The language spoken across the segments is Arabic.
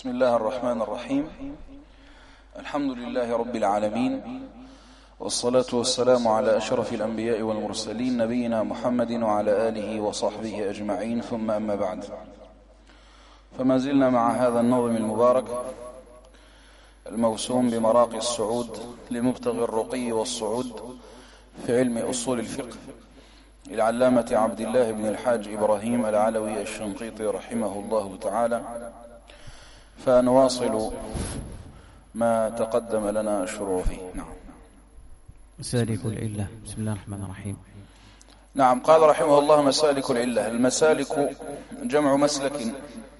بسم الله الرحمن الرحيم. الحمد لله رب العالمين، والصلاة والسلام على أشرف الأنبياء والمرسلين نبينا محمد وعلى آله وصحبه أجمعين، ثم أما بعد. فما زلنا مع هذا النظم المبارك الموسوم بمراقي الصعود لمبتغي الرقي والصعود في علم أصول الفقه العلامة عبد الله بن الحاج إبراهيم العلوي الشنقيطي رحمه الله تعالى، فنواصل ما تقدم لنا الشروع فيه. نعم. مسالك العلة. بسم الله الرحمن الرحيم. نعم. قال رحمه الله: مسالك العلة. المسالك جمع مسلك،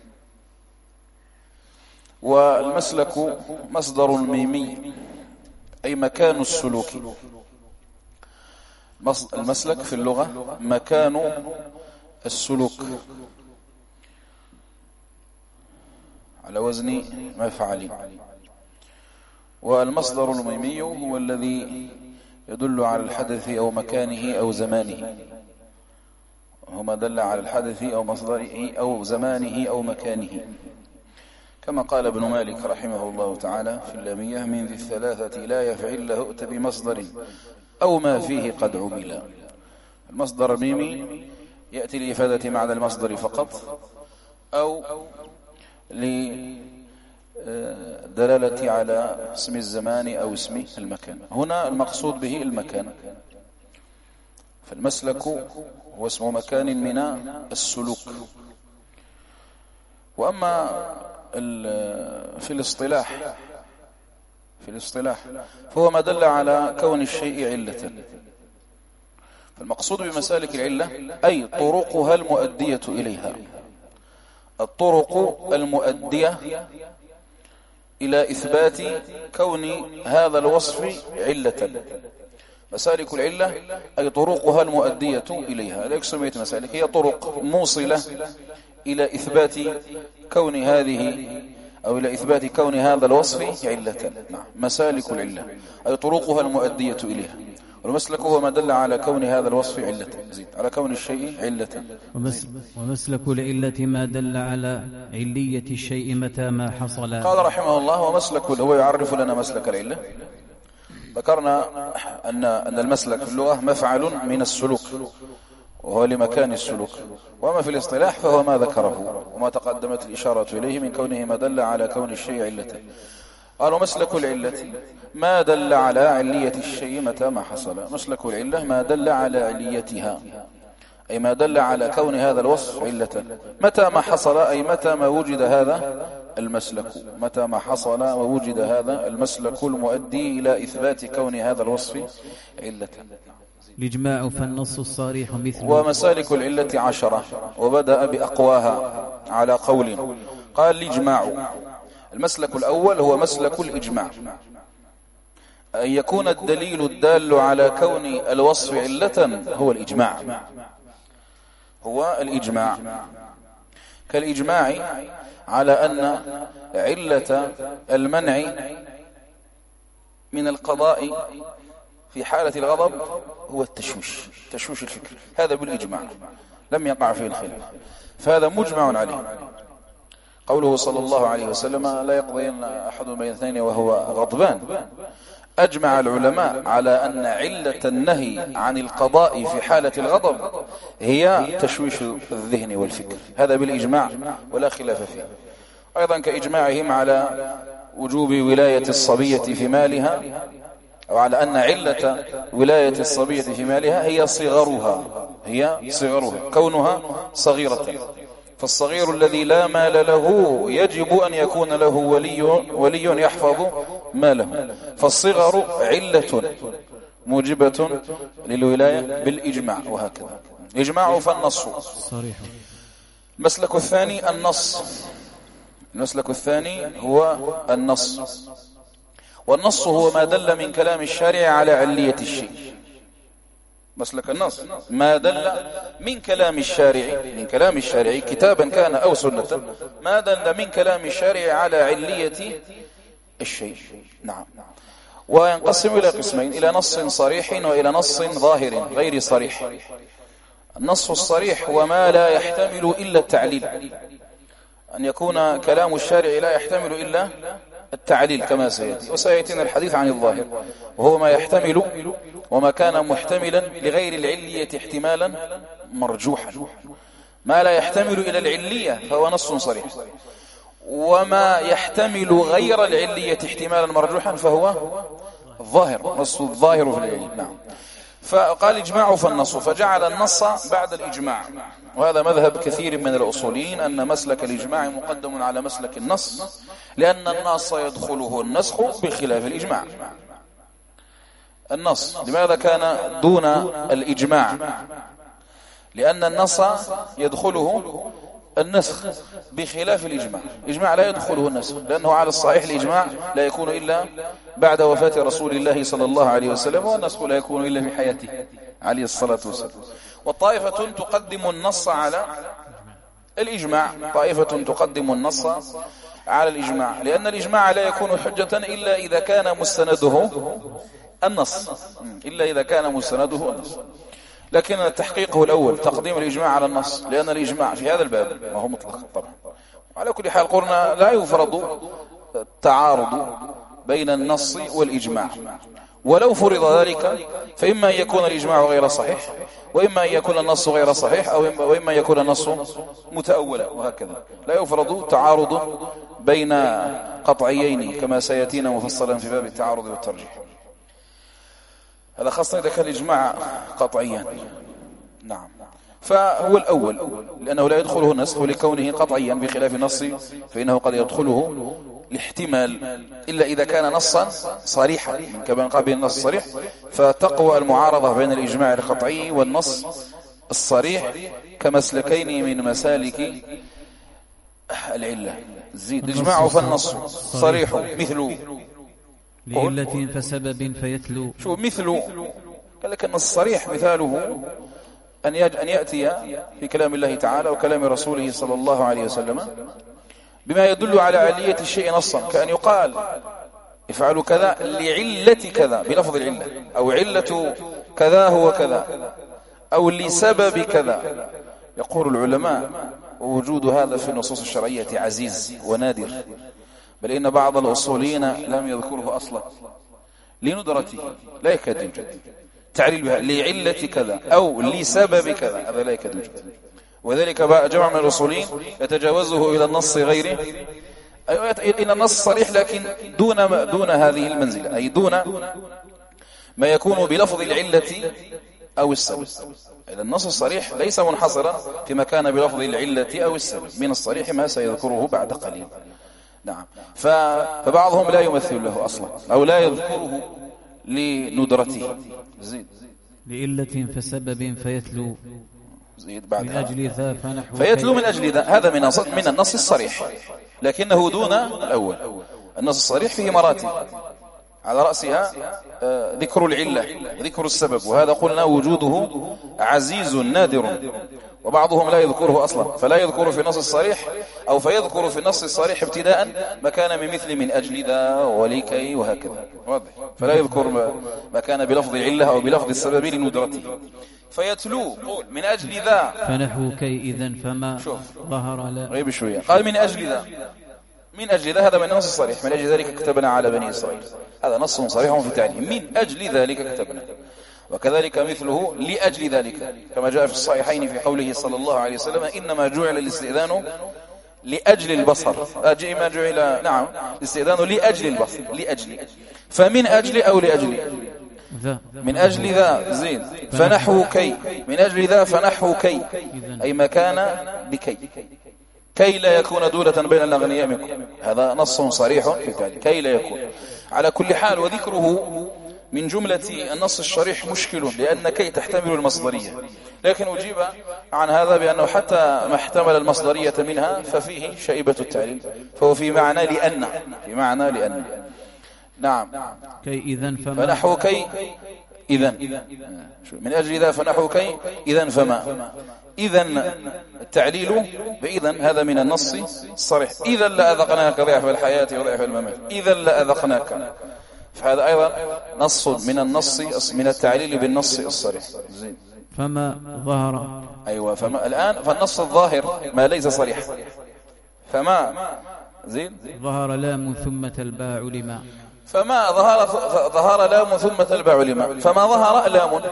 والمسلك مصدر ميمي أي مكان السلوك. المسلك في اللغة مكان السلوك على وزن مفعل، والمصدر الميمي هو الذي يدل على الحدث أو مكانه أو زمانه، وما دل على الحدث أو مصدره أو زمانه أو مكانه، كما قال ابن مالك رحمه الله تعالى في اللامية: من ذي الثلاثة لا يفعل له ائت بمصدر أو ما فيه قد عمل. المصدر الميمي يأتي لإفادة معنى المصدر فقط، أو لدلالة على اسم الزمان أو اسم المكان. هنا المقصود به المكان، فالمسلك هو اسم مكان من السلوك. وأما في الاصطلاح فهو ما دل على كون الشيء علة. فالمقصود بمسالك العلة أي طرقها المؤدية إليها، الطرق المؤدية إلى إثبات كون هذا الوصف علة. مسالك العلة أي طرقها المؤدية إليها. لا سميت مسالك، هي طرق موصلة إلى إثبات كون هذه أو إلى إثبات كون هذا الوصف علة. نعم. مسالك العلة أي طرقها المؤدية إليها، والمسلك هو ما دل على كون هذا الوصف علة، زيد على كون الشيء علة. ومسلك العلة ما دل على علية الشيء متى ما حصل. قال رحمه الله: ومسلك، هو يعرف لنا مسلك العلة. ذكرنا أن المسلك في اللغة مفعل من السلوك، وهو لمكان السلوك. وما في الاصطلاح فهو ما ذكره وما تقدمت الإشارة إليه من كونه ما دل على كون الشيء علة. قالوا: مسلك العلة ما دل على علية الشيء متى ما حصل. مسلك العلة ما دل على عليتها، أي ما دل على كون هذا الوصف علة متى ما حصل، أي متى ما وجد هذا المسلك، متى ما حصل ووجد هذا المسلك المؤدي إلى إثبات كون هذا الوصف علة. الإجماع فالنص الصريح مثل. ومسالك العلة 10، وبدأ بأقواها على قول. قال: الإجماع. المسلك الأول هو مسلك الإجماع، أن يكون الدليل الدال على كون الوصف علة هو الإجماع. هو الإجماع كالإجماع على أن علة المنع من القضاء في حالة الغضب هو تشويش الفكر. هذا بالإجماع لم يقع فيه الخلاف، فهذا مجمع عليه. قوله صلى الله عليه وسلم: لا يقضين أحد بين اثنين وهو غضبان. أجمع العلماء على أن علة النهي عن القضاء في حالة الغضب هي تشويش الذهن والفكر. هذا بالإجماع ولا خلاف فيه. أيضا كإجماعهم على وجوب ولاية الصبية في مالها، أو على أن علة ولاية الصبية في مالها هي صغرها، كونها صغيرة. فالصغير الذي لا مال له يجب أن يكون له ولي يحفظ ماله، فالصغر علة موجبة للولاية بالإجماع. وهكذا الإجماع فالنص صريح. المسلك الثاني النص. المسلك الثاني هو النص، والنص هو ما دل من كلام الشارع على علية الشيء. مسلك النص ما دل من كلام الشارع كتابا كان أو سنة، ما دل من كلام الشارع على علية الشيء. نعم. وينقسم إلى قسمين: إلى نص صريح وإلى نص ظاهر غير صريح. النص الصريح هو ما لا يحتمل إلا التعليل، أن يكون كلام الشارع لا يحتمل إلا التعليل كما سيأتي، وسيأتينا الحديث عن الظاهر وهو ما يحتمل وما كان محتملا لغير العلية احتمالا مرجوحا. ما لا يحتمل إلى العلية فهو نص صريح، وما يحتمل غير العلية احتمالا مرجوحا فهو الظاهر، نص الظاهر في العلم. نعم. فقال إجماع فالنص، فجعل النص بعد الإجماع، وهذا مذهب كثير من الأصوليين أن مسلك الإجماع مقدم على مسلك النص، لأن النص يدخله النسخ بخلاف الإجماع. النص لماذا كان دون الإجماع؟ لأن النص يدخله النسخ بخلاف الإجماع. الإجماع لا يدخله النسخ، لأنه على الصحيح الإجماع لا يكون إلا بعد وفاة رسول الله صلى الله عليه وسلم، والنسخ لا يكون إلا في حياته عليه الصلاة والسلام. والطائفة تقدم النص على الإجماع، طائفة تقدم النص على الإجماع، لأن الإجماع لا يكون حجة إلا إذا كان مستنده النص، إلا إذا كان مستنده النص. لكن تحقيقه الأول تقديم الإجماع على النص، لأن الإجماع في هذا الباب ما هو مطلق طبعا. على كل حال قلنا لا يفرض التعارض بين النص والإجماع، ولو فرض ذلك فإما أن يكون الإجماع غير صحيح، وإما أن يكون النص غير صحيح، وإما أن يكون النص متأولا، وهكذا. لا يفرض تعارض بين قطعيين كما سيأتينا مفصلا في باب التعارض والترجيح. هذا خاصة إذا كان الإجماع قطعيا. نعم. فهو الأول لأنه لا يدخله النسخ، ولكونه قطعيا بخلاف النص فإنه قد يدخله الاحتمال إلا إذا كان نصا صريحا كما قابل النص الصريح، فتقوى المعارضة بين الإجماع القطعي والنص الصريح كمسلكين من مسالك العلة. زيد الإجماع فالنص صريح مثل لعلة فسبب فيتلو. شو مثل؟ قال لك أن الصريح مثاله أن يأتي في كلام الله تعالى وكلام رسوله صلى الله عليه وسلم بما يدل على علية الشيء نصا، كأن يقال افعلوا كذا لعلة كذا بلفظ العلة، أو علة كذا هو كذا، أو لسبب كذا. يقول العلماء ووجود هذا في النصوص الشرعية عزيز ونادر، بل إن بعض الأصوليين لم يذكره أصلا لندرته، لا يكاد يوجد تعليل بها لعلة كذا أو لسبب كذا، هذا لا يكاد يوجد. وذلك جمع من الأصوليين يتجاوزه إلى النص غيره، إلى النص صريح لكن دون هذه المنزلة، أي دون ما يكون بلفظ العلة أو السبب. إذا النص الصريح ليس منحصرا فيما كان بلفظ العلة أو السبب، من الصريح ما سيذكره بعد قليل. نعم. فبعضهم لا يمثل له أصلا أو لا يذكره لندرته. زيد لعلة فسبب فيتلو زيد بعد من أجل ذا فنحو فيتلو من أجل ذا، هذا من النص الصريح، لكنه دون الأول. النص الصريح فيه مراتب على رأسها ذكر العلة وذكر السبب، وهذا قلنا وجوده عزيز نادر، وبعضهم لا يذكره أصلا، فلا يذكر في النص الصريح أو فيذكر في النص الصريح ابتداء ما كان من مثل من أجل ذا ولكي وهكذا، واضح. فلا يذكر ما كان بلفظ العلة أو بلفظ السبب لندرته. فيتلو من أجل ذا فنحو كي إذن فما ظهر لا غيب شوية. قال من أجل ذا، من أجل ذا هذا من النص الصريح، من أجل ذلك كتبنا على بني إسرائيل، هذا نص صريح في تعليم من أجل ذلك كتبنا. وكذلك مثله لأجل ذلك كما جاء في الصحيحين في قوله صلى الله عليه وسلم إنما جعل الاستئذان لأجل البصر، ما جعل نعم الاستئذان لأجل البصر، لأجل. فمن أجل أو لأجل من أجل ذا زين فنحو كي، من أجل ذا فنحو كي أي ما كان بكي، كي لا يكون دولة بين الأغنياء منكم، هذا نص صريح في ذلك، كي لا يكون. على كل حال وذكره من جملة النص الشريح مشكل، لأن كي تحتمل المصدرية، لكن أجيب عن هذا بأنه حتى ما احتمل المصدرية منها ففيه شائبة التعليل، فهو في معنى لأن، في معنى لأن. نعم. كي إذن فنحو كي إذن، من أجل ذا فنحو كي إذن فما. إذن التعليل بإذن هذا من النص الصريح، إذا لأذقناك ضعف الحياة وضعف الممات، إذا لأذقناك، فهذا أيضا نص من النص من التعليل بالنص الصريح. زين. فما ظهر، أيوة. فما الآن فالنص الظاهر ما ليس صريح، فما زين ظهر لام ثم تلباع لما. فما ظهر لام ثم تلباع لما. فما ظهر لام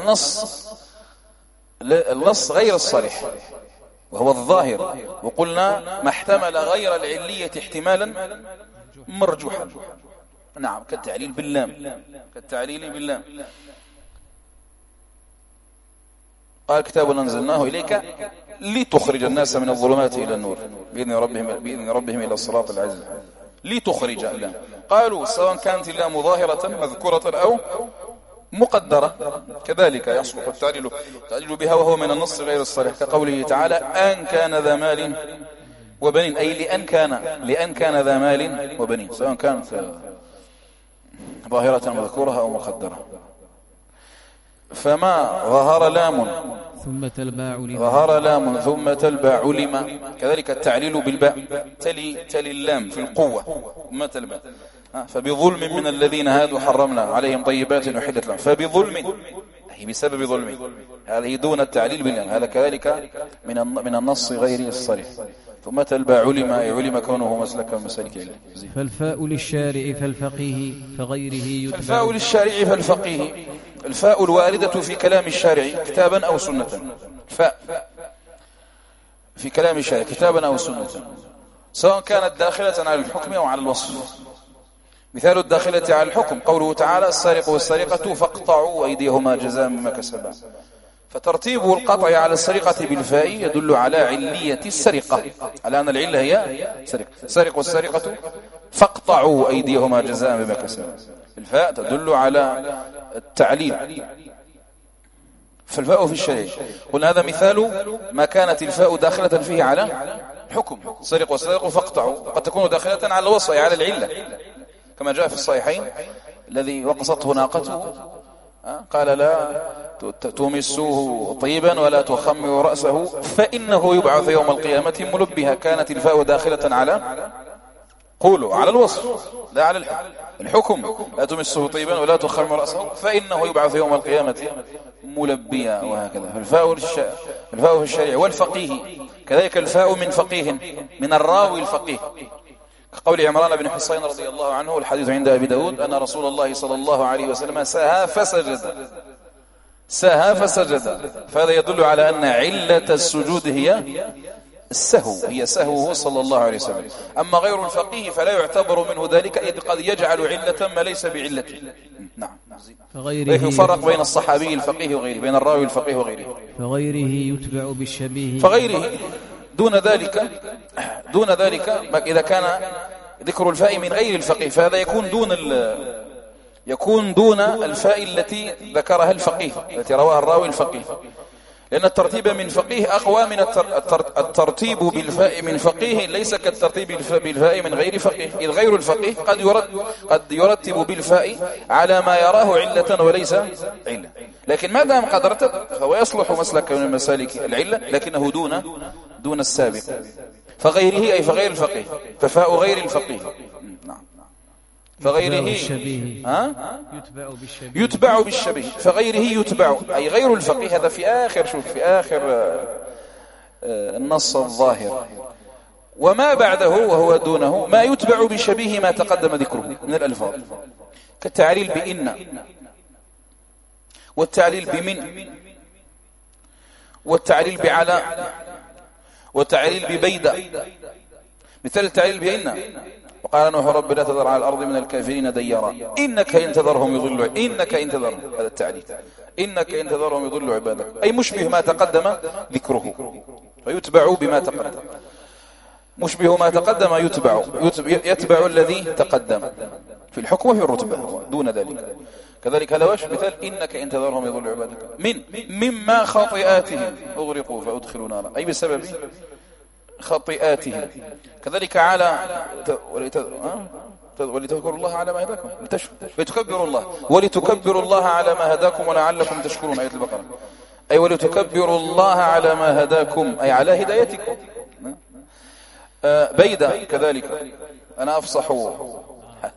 النص غير الصريح وهو الظاهر، وقلنا ما احتمل غير العلية احتمالا مرجوحا. نعم، كالتعليل باللام. قال كتاب أنزلناه إليك لتخرج الناس من الظلمات إلى النور بإذن ربهم إلى الصراط العزيز. لتخرج اللام. قالوا سواء كانت اللام ظاهرة مذكورة أو مقدرة كذلك يصلح التعليل بها وهو من النص غير الصريح، كقوله تعالى أن كان ذا مال وبنين، أي لأن كان ذا مال وبنين، سواء كانت ظاهرة مذكورة أو مقدرة. فما ظهر لام ثم تلباع لما. كذلك التعليل بالباء تلي اللام في القوة ثم تلباع. فبظلم من الذين هادوا حرمنا عليهم طيبات أحلت لهم. فبظلم أي بسبب ظلم، هذه دون التعليل باللام، هذا كذلك من النص غير الصريح. ثم تلباع علم كونه مسلكا مسالك علم. فالفاء للشارع فالفقيه فغيره يتبع. الفاء للشارع فالفقيه، الفاء الواردة في كلام الشارع كتابا أو سنة. فاء في كلام الشارع كتابا أو سنة، سواء كانت داخلة على الحكم أو على الوصف. مثال الداخلة على الحكم قوله تعالى السارق والسارقة فاقطعوا أيديهما جزاء بما كسبا. فترتيب القطع على السرقة بالفاء يدل على علية السرقة، على أن العلة هي السارق والسارقة فاقطعوا أيديهما جزاء بما كسبا. الفاء تدل على التعليل. فالفاء في الشريعة قلنا هذا مثال ما كانت الفاء داخلة فيه على حكم، السارق والسارقة فاقطعوا، قد تكون داخلة على الوصف على العلة، كما جاء في الصحيحين الذي وقصته ناقته قال لا تمسوه طيبا ولا تخمروا رأسه فإنه يبعث يوم القيامة ملبها. كانت الفاء داخلة على قولوا على الوصف لا على الحكم. لا تمسه طيبا ولا تخمر رأسه فإنه يبعث يوم القيامة ملبيا، وهكذا. الفاء في الشريعة. والفقيه كذلك الفاء من فقيه، من الراوي الفقيه، كقول عمران بن حصين رضي الله عنه الحديث عند أبي داود أن رسول الله صلى الله عليه وسلم ساها فسجد. فهذا يدل على أن علة السجود هي سهوه صلى الله عليه وسلم. أما غير الفقيه فلا يعتبر منه ذلك، إذ قد يجعل علة ما ليس بعلة. نعم. يفرق بين الصحابي الفقيه وغيره، بين الراوي الفقيه وغيره. فغيره يتبع بالشبيه. فغيره دون ذلك إذا كان ذكر الفاء من غير الفقيه فهذا يكون دون الفاء التي ذكرها الفقيه، التي رواها الراوي الفقيه، لأن الترتيب من فقيه أقوى من الترتيب بالفاء من فقيه، ليس كالترتيب بالفاء من غير فقيه، إذ غير الفقيه قد يرتب بالفاء على ما يراه علة وليس علة، لكن ما دام قد رتب فهو يصلح مسلك من مسالك العلة، لكنه دون السابق. فغيره أي فغير الفقيه، ففاء غير الفقيه. نعم. فغيره يتبع بالشبيه. فغيره يتبع أي غير الفقيه. هذا في آخر النص الظاهر. وما بعده وهو دونه ما يتبع بشبيه ما تقدم ذكره من الألفاظ، كالتعليل بإن، والتعليل بمن، والتعليل بعلى، والتعليل ببيدة. مثال التعليل بإن وقال نوح رب لا تذر على الأرض من الكافرين ديارا إنك إن تذرهم يضلوا، إنك إن تذرهم، هذا التعليل، إنك إن تذرهم يضلوا عبادك، أي مشبه ما تقدم ذكره فيتبع بما تقدم. مشبه ما تقدم يتبع الذي تقدم في الحكم وفي الرتبة دون ذلك. كذلك هذا وش مثال إنك إن تذرهم يضلوا عبادك مما خطيئاتهم أغرقوا فأدخلوا نارا، أي بسبب خطيئاتهم. كذلك على ولتذكروا الله على ما هداكم ولتكبروا الله على ما هداكم ولعلكم تشكرون، آية البقرة. أي ولتكبروا الله على ما هداكم أي على هدايتكم. بيدة كذلك أنا أفصح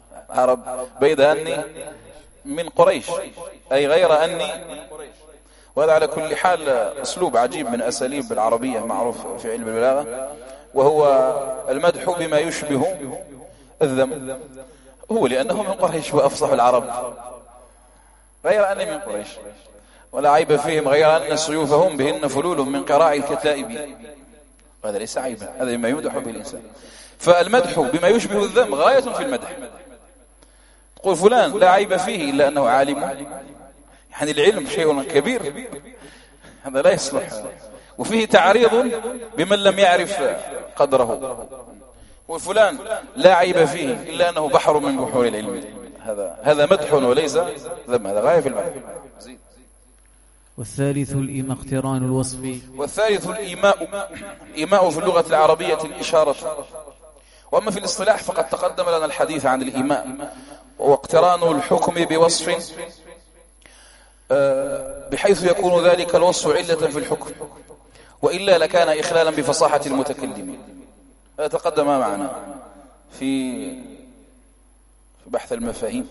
عرب بيدة أني من قريش، أي غير أني وهذا على كل حال أسلوب عجيب من أساليب العربية معروف في علم البلاغة، وهو المدح بما يشبه الذم. هو لأنه من قريش وأفصح العرب، غير أن من قريش، ولا عيب فيهم، غير أن سيوفهم بهن فلول من قراع الكتائب. هذا ليس عيبا، هذا مما يمدح به الإنسان. فالمدح بما يشبه الذم غاية في المدح. تقول فلان لا عيب فيه إلا أنه عالم، يعني العلم شيء كبير، هذا لا يصلح، وفيه تعريض بمن لم يعرف قدره. وفلان لا عيب فيه إلا أنه بحر من بحور العلم، هذا مدح وليس ذم، هذا غاية في المدح. والثالث الإيماء اقتران الوصف. والثالث الإيماء في اللغة العربية الإشارة، وأما في الاصطلاح فقد تقدم لنا الحديث عن الإيماء، واقتران الحكم بوصف بحيث يكون ذلك الوصف علة في الحكم، وإلا لكان إخلالا بفصاحة المتكلم. هذا تقدم معنا في بحث المفاهيم.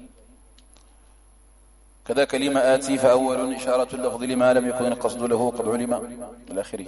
كذاك لما آتي فأول إشارة اللفظ لما لم يكن القصد له قد علم إلى آخره.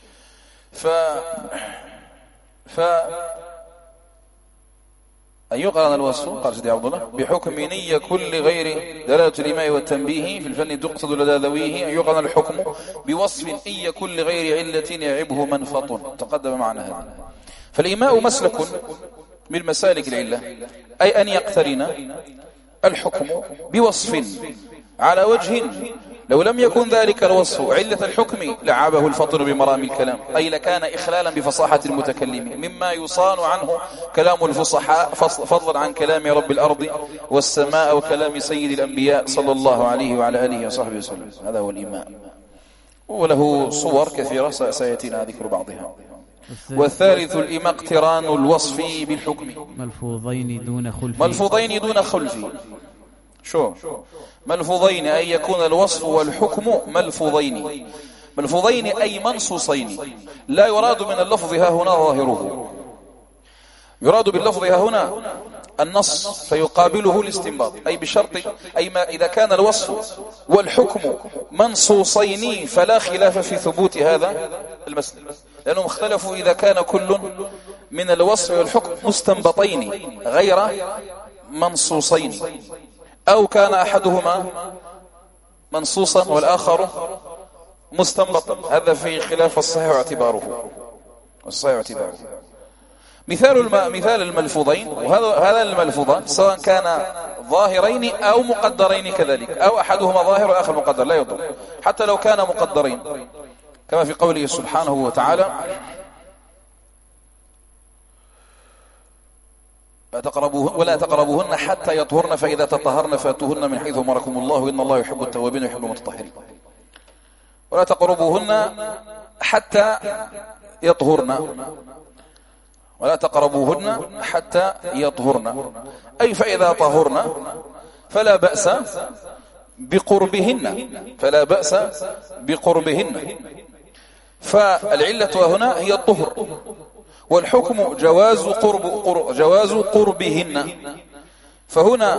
أن يقرن الوصف، قال سيدي عبد الله، بحكم نية كل غير دلالة الإيماء والتنبيه في الفن تقصد لدى ذويه، أن يقرن الحكم بوصف نية كل غير علة يعبه منفط. تقدم معنا هذا. فالإيماء مسلك من مسالك العلة، أي أن يقترن الحكم بوصف على وجه لو لم يكن ذلك الوصف علة الحكم لعابه الفطن بمرام الكلام، أي لكان إخلالا بفصاحة المتكلم، مما يصان عنه كلام الفصحاء فضلا عن كلام رب الأرض والسماء وكلام سيد الأنبياء صلى الله عليه وعلى آله وصحبه وسلم. هذا هو الإيماء، وله صور كثيرة سيأتينا ذكر بعضها. والثالث الإيماء اقتران الوصف بالحكم ملفوظين دون خلف. ملفوظين دون خلف. شو ملفوظين؟ أي يكون الوصف والحكم ملفوظين. ملفوظين أي منصوصين، لا يراد من اللفظ ها هنا ظاهره، يراد باللفظ ها هنا النص فيقابله الاستنباط، أي بشرط أي ما إذا كان الوصف والحكم منصوصين فلا خلاف في ثبوت هذا المسألة، لأنهم اختلفوا إذا كان كل من الوصف والحكم مستنبطين غير منصوصين، أو كان أحدهما منصوصا والآخر مستنبطا، هذا في خلاف الصحيح اعتباره. مثال الملفوظين، وهذا الملفوظان سواء كان ظاهرين أو مقدرين كذلك، أو أحدهما ظاهر والآخر مقدر لا يضر، حتى لو كان مقدرين، كما في قوله سبحانه وتعالى ولا تقربوهن حتى يطهرن فإذا تطهرن فأتوهن من حيث أمركم الله إن الله يحب التوابين ويحب المتطهرين. ولا تقربوهن حتى يطهرن، ولا تقربوهن حتى يطهرن، أي فإذا طهرن فلا بأس بقربهن. فالعلة هنا هي الطهر، والحكم جواز قربهن. فهنا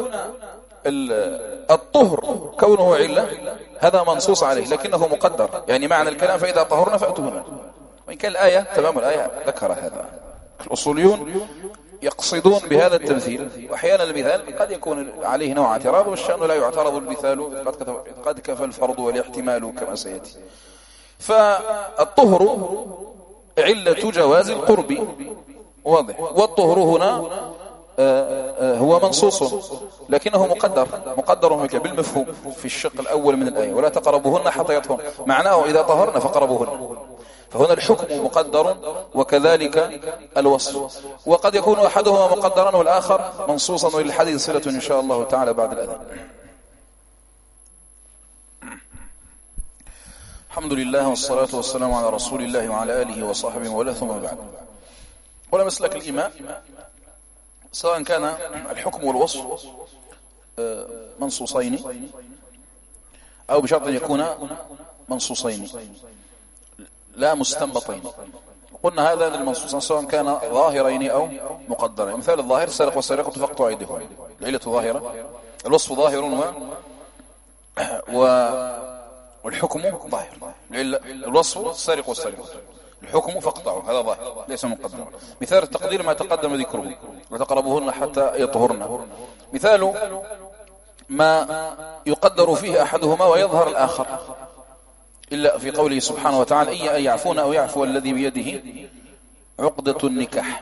الطهر كونه علة هذا منصوص عليه لكنه مقدر، يعني معنى الكلام فإذا طهرنا فأتوهن، وإن كان الآية تمام الآية ذكر هذا. الأصوليون يقصدون بهذا التمثيل، وأحيانا المثال قد يكون عليه نوع اعتراض، والشأن لا يعترض المثال قد كفى الفرض والاحتمال كما سيأتي. فالطهر علة جواز القرب واضح، والطهر هنا هو منصوص لكنه مقدر بالمفهوم في الشق الأول من الآية، ولا تقربوهن حتى يطهرن، معناه إذا طهرن فقربوهن. فهنا الحكم مقدر وكذلك الوصف، وقد يكون أحدهما مقدرا والآخر منصوصا، وللحديث صلة إن شاء الله تعالى بعد الأذان. الحمد لله والصلاة والسلام على رسول الله وعلى آله وصحبه وله، ثم بعد. ولا مسلك الإيماء سواء كان الحكم والوصف منصوصين أو بشرط أن يكون منصوصين لا مستنبطين. قلنا هذا للمنصوصين سواء كان ظاهرين أو مقدرين. مثال الظاهر: السارق والسارقة فاقطعوا أيديهما، العلة ظاهرة، الوصف ظاهر والحكم ظاهر. الوصف السارق والسارق، الحكم فاقطعوا، هذا ظاهر ليس مقدرا. مثال التقدير ما تقدم ذكره، وتقربوهن حتى يطهرن. مثال ما يقدر فيه أحدهما ويظهر الآخر، إلا في قوله سبحانه وتعالى: أن يعفون أو يعفو الذي بيده عقدة النكاح،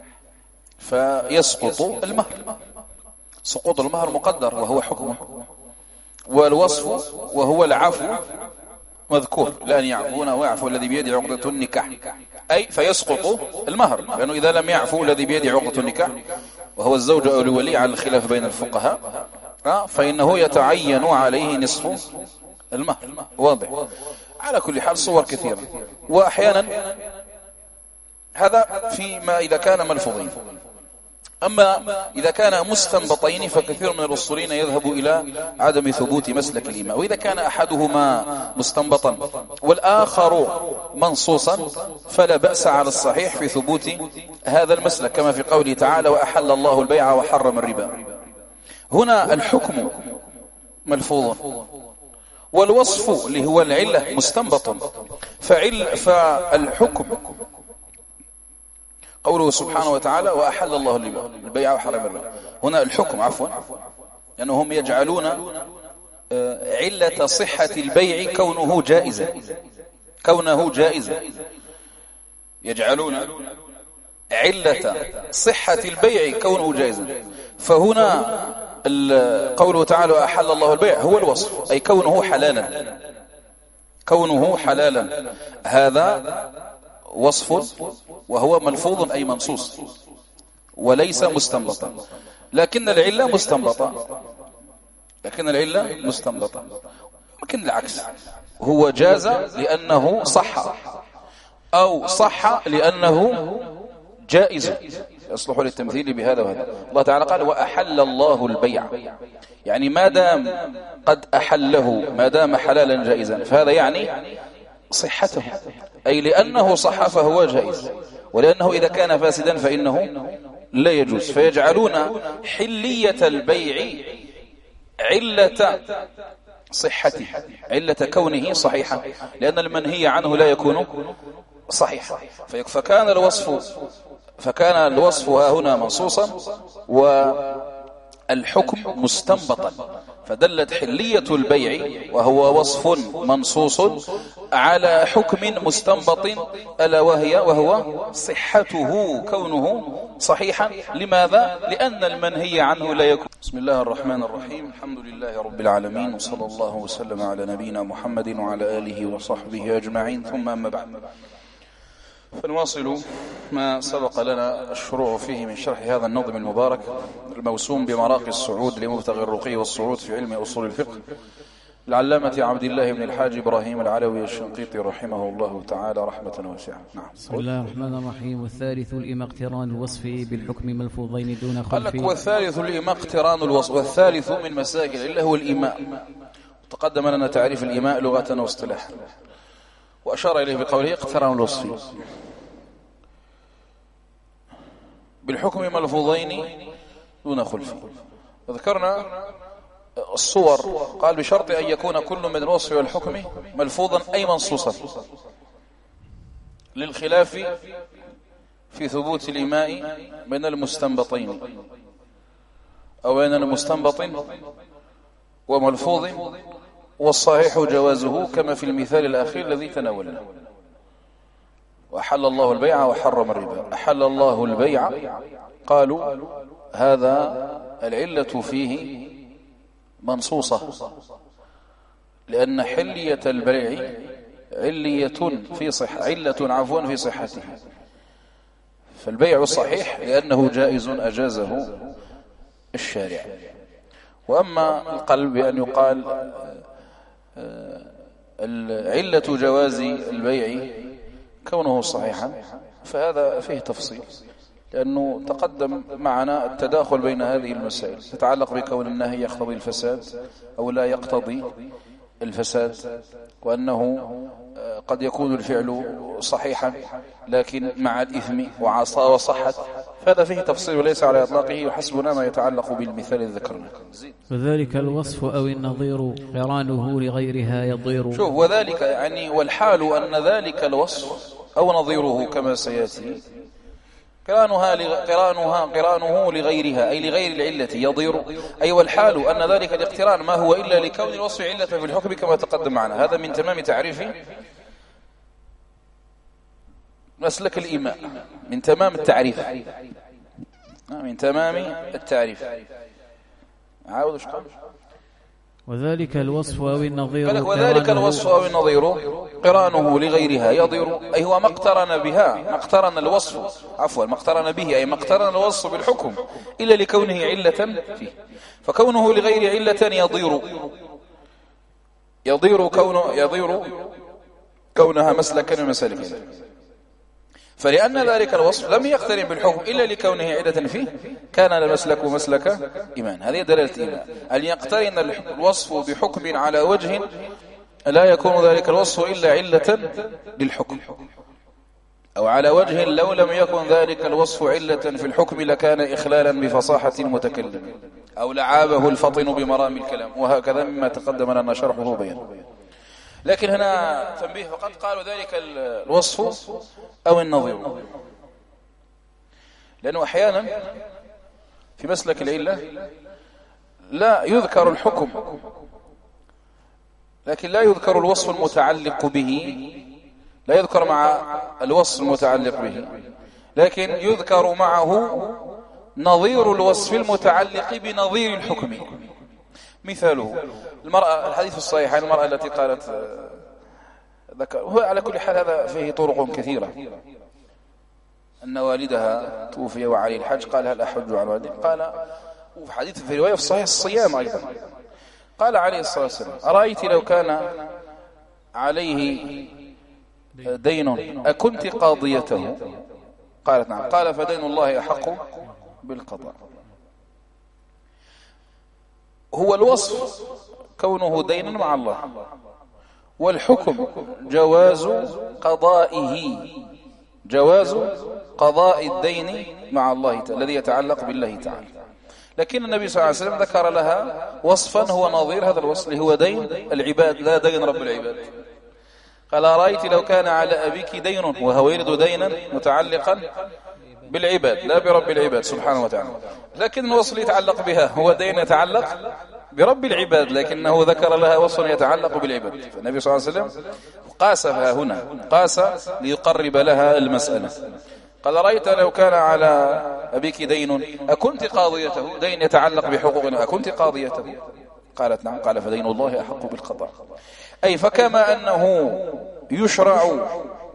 فيسقط المهر. سقوط المهر مقدر وهو حكمه، والوصف وهو العفو مذكور: لأن يعفون ويعفو الذي بيده عقدة النكاح، أي فيسقط المهر، لأنه إذا لم يعفو الذي بيده عقدة النكاح وهو الزوج أو الولي على الخلاف بين الفقهاء، فإنه يتعين عليه نصف المهر. واضح؟ على كل حال صور كثيرة، وأحيانا هذا فيما إذا كان ملفوظين. أما إذا كان مستنبطين فكثير من الأصوليين يذهب إلى عدم ثبوت مسلك الإماء. وإذا كان أحدهما مستنبطا والآخر منصوصا فلا بأس على الصحيح في ثبوت هذا المسلك، كما في قوله تعالى: وأحل الله البيع وحرم الربا. هنا الحكم ملفوظ، والوصف اللي هو العلة مستنبط. فالحكم قوله سبحانه وتعالى: وأحل الله البيع وحرم الربا. هنا الحكم لأنهم هم يجعلون علة صحة البيع كونه جائزة، يجعلون علة صحة البيع كونه جائزا. فهنا قوله تعالى: وأحل الله البيع هو الوصف، أي كونه حلالا. هذا وصف وهو ملفوظ أي منصوص وليس مستنبطا. لكن العلة مستنبطة. لكن العكس، هو جاز لأنه صح، أو صح لأنه جائز، يصلح للتمثيل بهذا وهذا. الله تعالى قال: وأحل الله البيع، يعني ما دام قد أحله، ما دام حلالا جائزا، فهذا يعني صحته، أي لأنه صح فهو جائز، ولأنه إذا كان فاسدا فإنه لا يجوز. فيجعلون حلية البيع علة صحته، علة كونه صحيحا، لأن المنهي عنه لا يكون صحيحا. فكان الوصف هنا منصوصا والحكم مستنبطا، فدلت حلية البيع وهو وصف منصوص على حكم مستنبط، ألا وهو صحته، كونه صحيحا. لماذا؟ لأن المنهي عنه لا يكون. بسم الله الرحمن الرحيم. الحمد لله رب العالمين، وصلى الله وسلم على نبينا محمد وعلى آله وصحبه أجمعين، ثم أما بعد، فنواصل ما سبق لنا الشروع فيه من شرح هذا النظم المبارك الموسوم بمراقي الصعود لمبتغي الرقي والصعود في علم أصول الفقه، العلامة عبد الله بن الحاج إبراهيم العلوي الشنقيطي رحمه الله تعالى رحمة واسعة. نعم. بسم الله الرحمن الرحيم. والثالث الإماء اقتران الوصف بالحكم ملفوظين دون خلف. قال لك: والثالث الإماء اقتران الوصف. والثالث من مسائل العلة هو الإماء. تقدم لنا تعريف الإماء لغة واصطلاحا، وأشار إليه بقوله: اقتران الوصف بالحكم ملفوظين دون خلف. وذكرنا الصور، قال: بشرط أن يكون كل من الوصف والحكم ملفوظا أي منصوصا، للخلاف في ثبوت الإماء بين المستنبطين، أو بين المستنبط وملفوظ، والصحيح جوازه كما في المثال الأخير الذي تناولنا: وأحل الله البيع وحرم الربا. أحل الله البيع، قالوا هذا العلة فيه منصوصة، لأن حلية البيع علة في صحته، فالبيع صحيح لأنه جائز أجازه الشارع. وأما القلب بأن يقال علة جواز البيع كونه صحيحا، فهذا فيه تفصيل، لأنه تقدم معنا التداخل بين هذه المسائل، تتعلق بكون النهي يقتضي الفساد أو لا يقتضي الفساد، وأنه قد يكون الفعل صحيحا لكن مع الإثم وعصى وصحت، فهذا فيه تفصيل وليس على إطلاقه، وحسبنا ما يتعلق بالمثال الذي ذكرنا. وذلك الوصف أو النظير قرانه لغيرها يضير. شوف، وذلك يعني والحال أن ذلك الوصف أو نظيره كما سيأتي قرانه لغيرها أي لغير العلة يضير، أي والحال أن ذلك الاقتران ما هو إلا لكون الوصف علة في الحكم كما تقدم معنا. هذا من تمام تعريف مسلك الإيماء، من تمام التعريف، من تمام التعريف. عاود وش قال؟ وذلك الوصف أو النظير وذلك الوصف أو النظير قرانه لغيرها يضير، أي هو ما اقترن بها، ما اقترن الوصف، عفوا ما اقترن به، أي ما اقترن الوصف بالحكم إلا لكونه علة فيه، فكونه لغير علة يضير كونها مسلكا من مسالكه. فلأن ذلك الوصف لم يقترن بالحكم إلا لكونه علة فيه كان المسلك مسلك إيمان. هذه دلالة إيمان، أن يقترن الوصف بحكم على وجه لا يكون ذلك الوصف إلا علة للحكم، أو على وجه لو لم يكن ذلك الوصف علة في الحكم لكان إخلالا بفصاحة المتكلم أو لعابه الفطن بمرام الكلام، وهكذا مما تقدم لنا شرحه بيان. لكن هنا تنبيه، فقد قالوا ذلك الوصف أو النظير، لأنه أحيانا في مسلك العلة لا يذكر الحكم لكن لا يذكر الوصف المتعلق به، لا يذكر مع الوصف المتعلق به، لكن يذكر معه نظير الوصف المتعلق بنظير الحكم. مثاله المرأة، الحديث الصحيح عن المرأة التي قالت ذكر، هو على كل حال هذا فيه طرق كثيرة، أن والدها توفي وعليه الحج، قال هل أحج عن والدي؟ قال، وفي حديث في رواية في الصحيح الصيام أيضا، قال عليه الصلاة والسلام أرأيت لو كان عليه دين أكنت قاضيته؟ قالت نعم، قال فدين الله أحق بالقضاء. هو الوصف كونه دينا مع الله، والحكم جواز قضاء الدين مع الله تعالى الذي يتعلق بالله تعالى. لكن النبي صلى الله عليه وسلم ذكر لها وصفا هو نظير هذا الوصف، اللي هو دين العباد لا دين رب العباد. قال رأيت لو كان على أبيك دين، وهو يرد دينا متعلقا بالعباد لا برب العباد سبحانه وتعالى، لكن الوصف يتعلق بها هو دين يتعلق برب العباد، لكنه ذكر لها وصف يتعلق بالعباد. فالنبي صلى الله عليه وسلم قاسها هنا، قاس ليقرب لها المسألة. قال رأيت لو كان على أبيك دين أكنت قاضيته، دين يتعلق بحقوقنا أكنت قاضيته؟ قالت نعم، قال فدين الله أحق بالقضاء. أي فكما أنه يشرع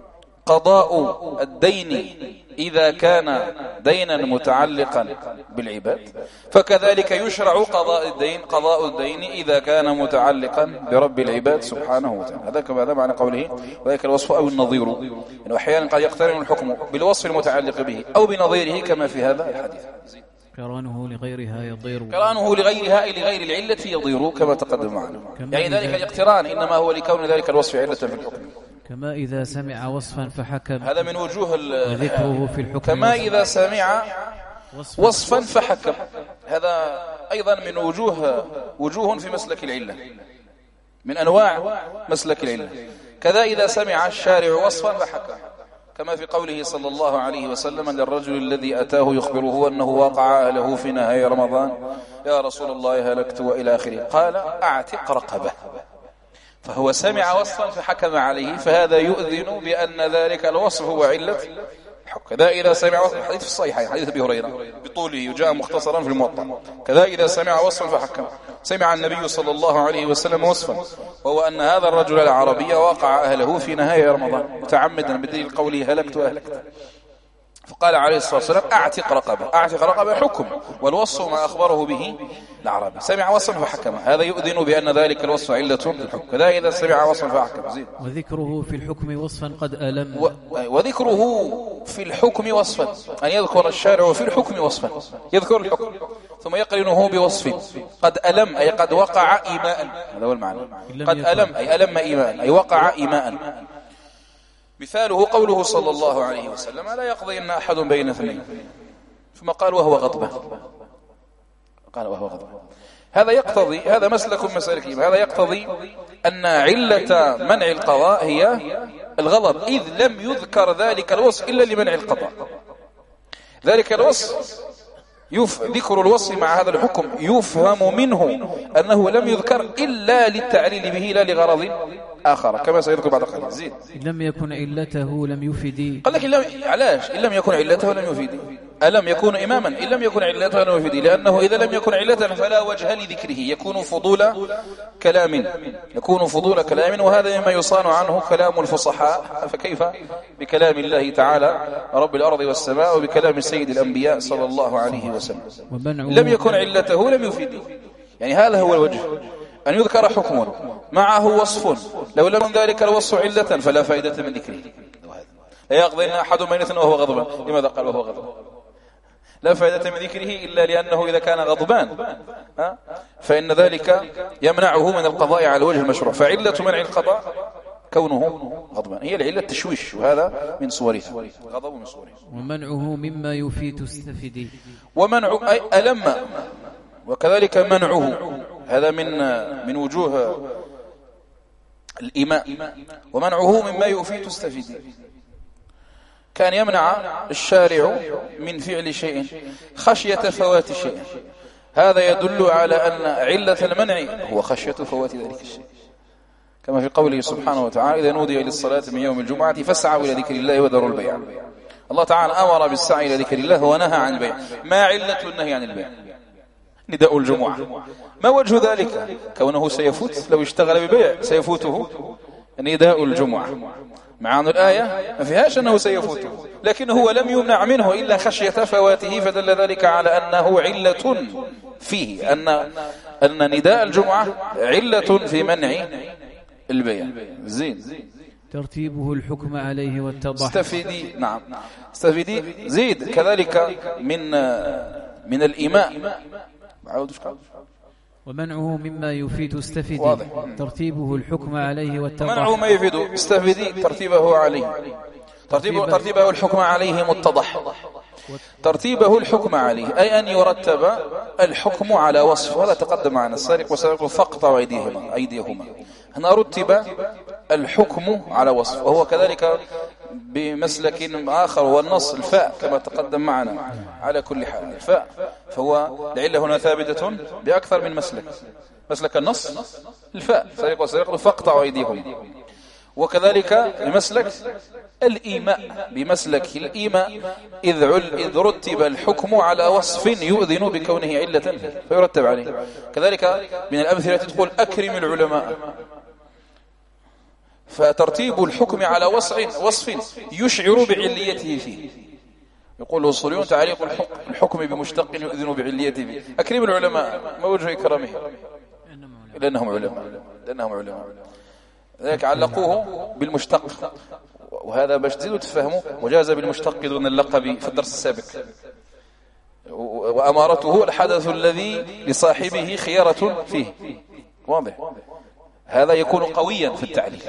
قضاء الدين إذا كان دينا متعلقا بالعباد، فكذلك يشرع قضاء الدين إذا كان متعلقا برب العباد سبحانه وتعالى. هذا معنى قوله وذلك الوصف أو النظير، يعني أحيانا قد يقترن الحكم بالوصف المتعلق به أو بنظيره كما في هذا الحديث. قرانه لغيرها يضير، قرانه لغيرها أي لغير العلة يضير كما تقدم معنا، يعني ذلك الاقتران إنما هو لكون ذلك الوصف علة في الحكم. كما إذا سمع وصفا فحكم، هذا من وجوه ذكره في الحكم. كما إذا سمع وصفا فحكم، هذا أيضا من وجوه في مسلك العلة، من أنواع مسلك العلة. كذا إذا سمع الشارع وصفا فحكم، كما في قوله صلى الله عليه وسلم للرجل الذي أتاه يخبره أنه وقع أهله في نهاية رمضان، يا رسول الله هلكت وإلى آخره، قال أعتق رقبة. فهو سمع وصفا فحكم عليه، فهذا يؤذن بأن ذلك الوصف هو علة حكم. كذا إذا سمع وصفا، حديث في الصحيحين حديث أبي هريرة بطوله وجاء مختصرا في الموطأ، كذا إذا سمع وصفا فحكم. سمع النبي صلى الله عليه وسلم وصفا، وهو أن هذا الرجل العربي وقع أهله في نهاية رمضان متعمدا بدليل قوله هلكت وأهلكت، فقال عليه الصلاة والسلام أعتق رقبة. أعتق رقبة حكم، والوصف ما أخبره به العربي. سمع وصفا فحكم، هذا يؤذن بأن ذلك الوصف علة الحكم. كذا إذا سمع وصفا فحكم. وذكره في الحكم وصفا قد ألم، وذكره في الحكم وصفا، أن يذكر الشارع في الحكم وصفا، يذكر الحكم ثم يقرنه بوصف قد ألم أي قد وقع إيماء، هذا هو المعنى. قد ألم أي ألم إيماء أي وقع إيماء. مثاله قوله صلى الله عليه وسلم لا يقضين أحد بين اثنين، ثم قال وهو غضبان، قال وهو غضبان. هذا يقتضي، هذا مسلك من مسالك الإيمان، هذا يقتضي أن علة منع القضاء هي الغضب، إذ لم يذكر ذلك الوصف إلا لمنع القضاء. ذلك الوصف ذكر الوصف مع هذا الحكم يفهم منه أنه لم يذكر إلا للتعليل به لا لغرض آخر، كما سيذكر بعد قليل. زين. لم يكن علته لم يفيد. قال لك علاش إن لم يكن علته لم يفيد؟ ألم يكون إماما إن لم يكن علته لم يفيد، لأنه إذا لم يكن علته فلا وجه لذكره، يكون فضول كلام، وهذا مما يصان عنه كلام الفصحاء، فكيف بكلام الله تعالى رب الأرض والسماء وبكلام سيد الأنبياء صلى الله عليه وسلم. لم يكن علته لم يفيد، يعني هذا هو الوجه، أن يذكر حكم معه وصف، لو لم يكن ذلك الوصف علة فلا فائدة من ذكره. لا يقضين أحد بين وهو غضبان، لماذا قال وهو غضبان؟ لا فائدة من ذكره إلا لأنه إذا كان غضبان فإن ذلك يمنعه من القضاء على وجه المشروع، فعلة منع القضاء كونه غضبان، هي العلة التشويش، وهذا من صورها، غضب من صورها. ومنعه مما يفيد استفدي، ومنع أي ألم، وكذلك منعه، هذا من وجوه الإيماء. ومنعه مما يفيد استفدي، كان يمنع الشارع من فعل شيء خشية فوات شيء، هذا يدل على أن علة المنع هو خشية فوات ذلك الشيء، كما في قوله سبحانه وتعالى إذا نودي للصلاة من يوم الجمعة فاسعوا إلى ذكر الله وذروا البيع. الله تعالى أمر بالسعي إلى ذكر الله ونهى عن البيع. ما علة النهي عن البيع؟ نداء الجمعة. ما وجه ذلك؟ كونه سيفوت، لو اشتغل ببيع سيفوته نداء الجمعة، مع أن الآية ما فيهاش أنه سيفوته، لكن هو لم يمنع منه إلا خشية فواته، فدل ذلك على أنه علة فيه، أن نداء الجمعة علة في منع البيع. زين. ترتيبه الحكم عليه والتضح. استفيدي، نعم استفيدي. زيد كذلك من الإيماء. ومنعه مما يفيد استفدي، ترتيبه الحكم عليه والتضح. منعه ما يفيد استفدي، ترتيبه عليه، ترتيبه الحكم عليه متضح. ترتيبه الحكم عليه أي أن يرتب الحكم على وصف، وهذا تقدم معنا السارق وسارق فاقطعوا أيديهما. هنا رتب الحكم على وصف، وهو كذلك بمسلك آخر والنص الفاء كما تقدم معنا. على كل حال الفاء فهو العلة هنا ثابتة بأكثر من مسلك النص الفاء، سارق وسارق فاقطعوا أيديهم. وكذلك بمسلك الإيماء، بمسلك الإيماء إذ رتب الحكم على وصف يؤذن بكونه علة فيرتب عليه. كذلك من الأمثلة تقول أكرم العلماء، فترتيب الحكم على وصف يشعر بعليته فيه. يقول الأصوليون تعليق الحكم بمشتق يؤذن بعليته فيه. أكرم العلماء، ما وجه إكرامه؟ لأنهم علماء. ذلك علقوه بالمشتق، وهذا باش تزيدوا تفهموا، وجاز بالمشتق دون اللقب في الدرس السابق. وأمارته الحدث الذي لصاحبه خيارة فيه. واضح؟ هذا يكون قويا في التعليل.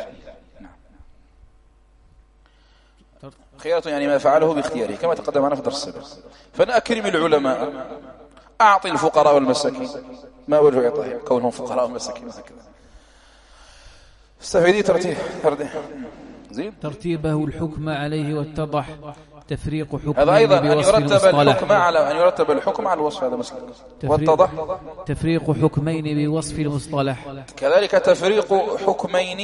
خيارة يعني ما فعله باختياره كما تقدم معنا في الدرس السابق. فنأكرم العلماء، أعطي الفقراء والمساكين، ما وجه إعطائهم كونهم فقراء والمساكين هكذا. استفيدي ترتيب زين. ترتيبه الحكم عليه والتضح، تفريق حكم هذا أيضا أن يرتب الحكم على الوصف، هذا مسلك. والتضح تفريق حكمين بوصف المصطلح، كذلك تفريق حكمين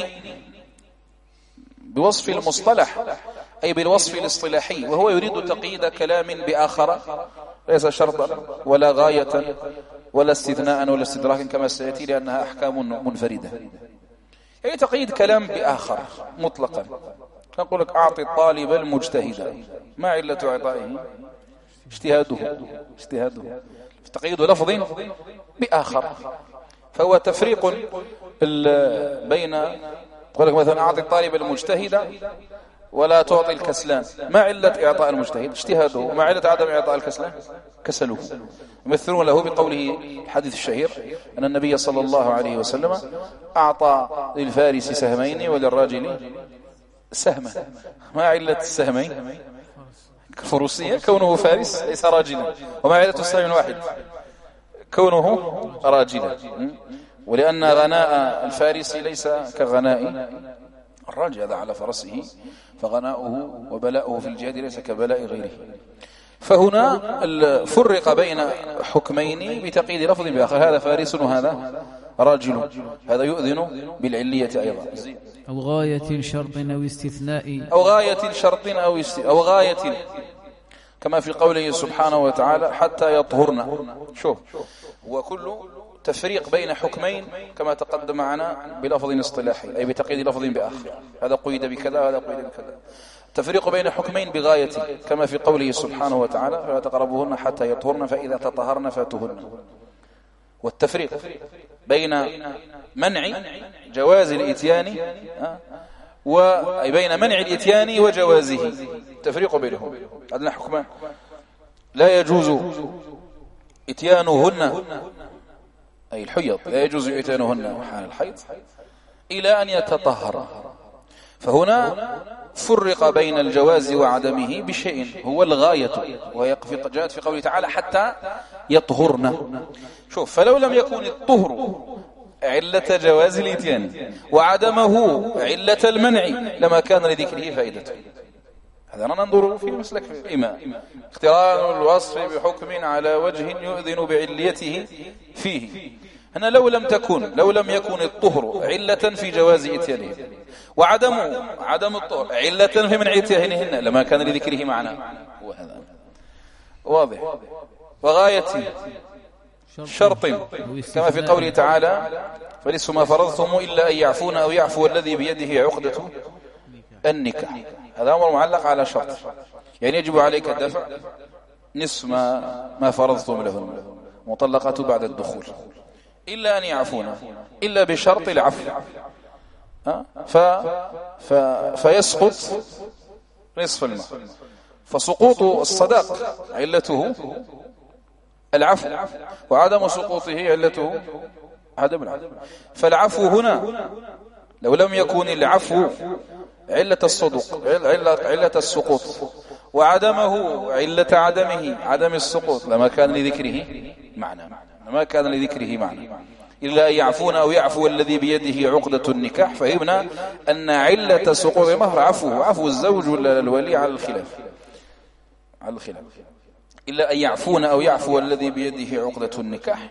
بوصف المصطلح أي بالوصف الاصطلاحي، وهو يريد تقييد كلام بآخر ليس شرطا ولا غاية ولا استثناء ولا استدراكا كما سيأتي، لأنها أحكام منفردة. يعني تقييد كلام بآخر مطلقا، نقول لك أعطي الطالب المجتهد، ما علة إعطائه؟ اجتهاده. تقييد لفظ بآخر، فهو تفريق بين، تقول لك مثلا أعطي الطالب المجتهد ولا تعطي الكسلان. ما علة إعطاء المجتهد؟ اجتهاده. وما علة عدم إعطاء الكسلان؟ كسله. يمثلون له بقوله الحديث الشهير أن النبي صلى الله عليه وسلم أعطى للفارس سهمين وللراجل سهما. ما علة السهمين؟ فروسية، كونه فارس ليس راجلا. وما علة السهم الواحد؟ كونه راجلا. ولأن غناء الفارس ليس كغناء الراجل، هذا على فرسه، فغناؤه وبلاؤه في الجهاد ليس كبلاء غيره. فهنا فرق بين حكمين بتقييد لفظ بآخر، هذا فارس وهذا راجل، هذا يؤذن بالعلية أيضا. أو غاية شرط أو استثناء، أو غاية شرط أو غاية، كما في قوله سبحانه وتعالى حتى يطهرن. شوف، وكل تفريق بين حكمين كما تقدم معنا بلفظ اصطلاحي، أي بتقييد لفظ بآخر، هذا قيد بكذا وهذا قيد بكذا. تفريق بين حكمين بغاية، كما في قوله سبحانه وتعالى فلا تقربوهن حتى يطهرن فإذا تطهرن فاتوهن. والتفريق بين منع جواز الإتيان وبين منع الإتيان وجوازه، تفريق بينهم. عندنا حكمان: لا يجوز إتيانهن أي الحيض، لا يجوز إتيانهن حال الحيض إلى أن يتطهر. فهنا فرق بين الجواز وعدمه بشيء هو الغاية، وهي جاءت في قوله تعالى حتى يطهرن. شوف، فلو لم يكن الطهر علة جواز الإتيان وعدمه علة المنع لما كان لذكره فائدته. هذا ننظر في مسلك الإمام، اقتران الوصف بحكم على وجه يؤذن بعليته فيه. هنا لو لم يكن الطهر علة في جواز إتيانه عدم الطهر علة في منع إتيانهن لما كان لذكره معنا. وهذا واضح. وغاية شرط كما في قوله تعالى فنصف ما فرضتم إلا أن يعفون أو يعفو الذي بيده عقدة النكاح. هذا أمر معلق على شرط، يعني يجب عليك الدفع نصف ما فرضتم لهن مطلقة بعد الدخول إلا أن يعفون، إلا بشرط العفو. فيسقط نصف المال. فسقوط الصداق علته العفو، وعدم سقوطه علته عدم العفو. فالعفو هنا لو لم يكن العفو علة الصدق علة السقوط وعدمه علة عدمه عدم السقوط لما كان لذكره معنى إلا أن يعفون أو يعفو الذي بيده عقدة النكاح. فهمنا أن علة سقوط المهر عفو الزوج ولا الولي على الخلاف. إلا أن يعفون أو يعفو الذي بيده عقدة النكاح.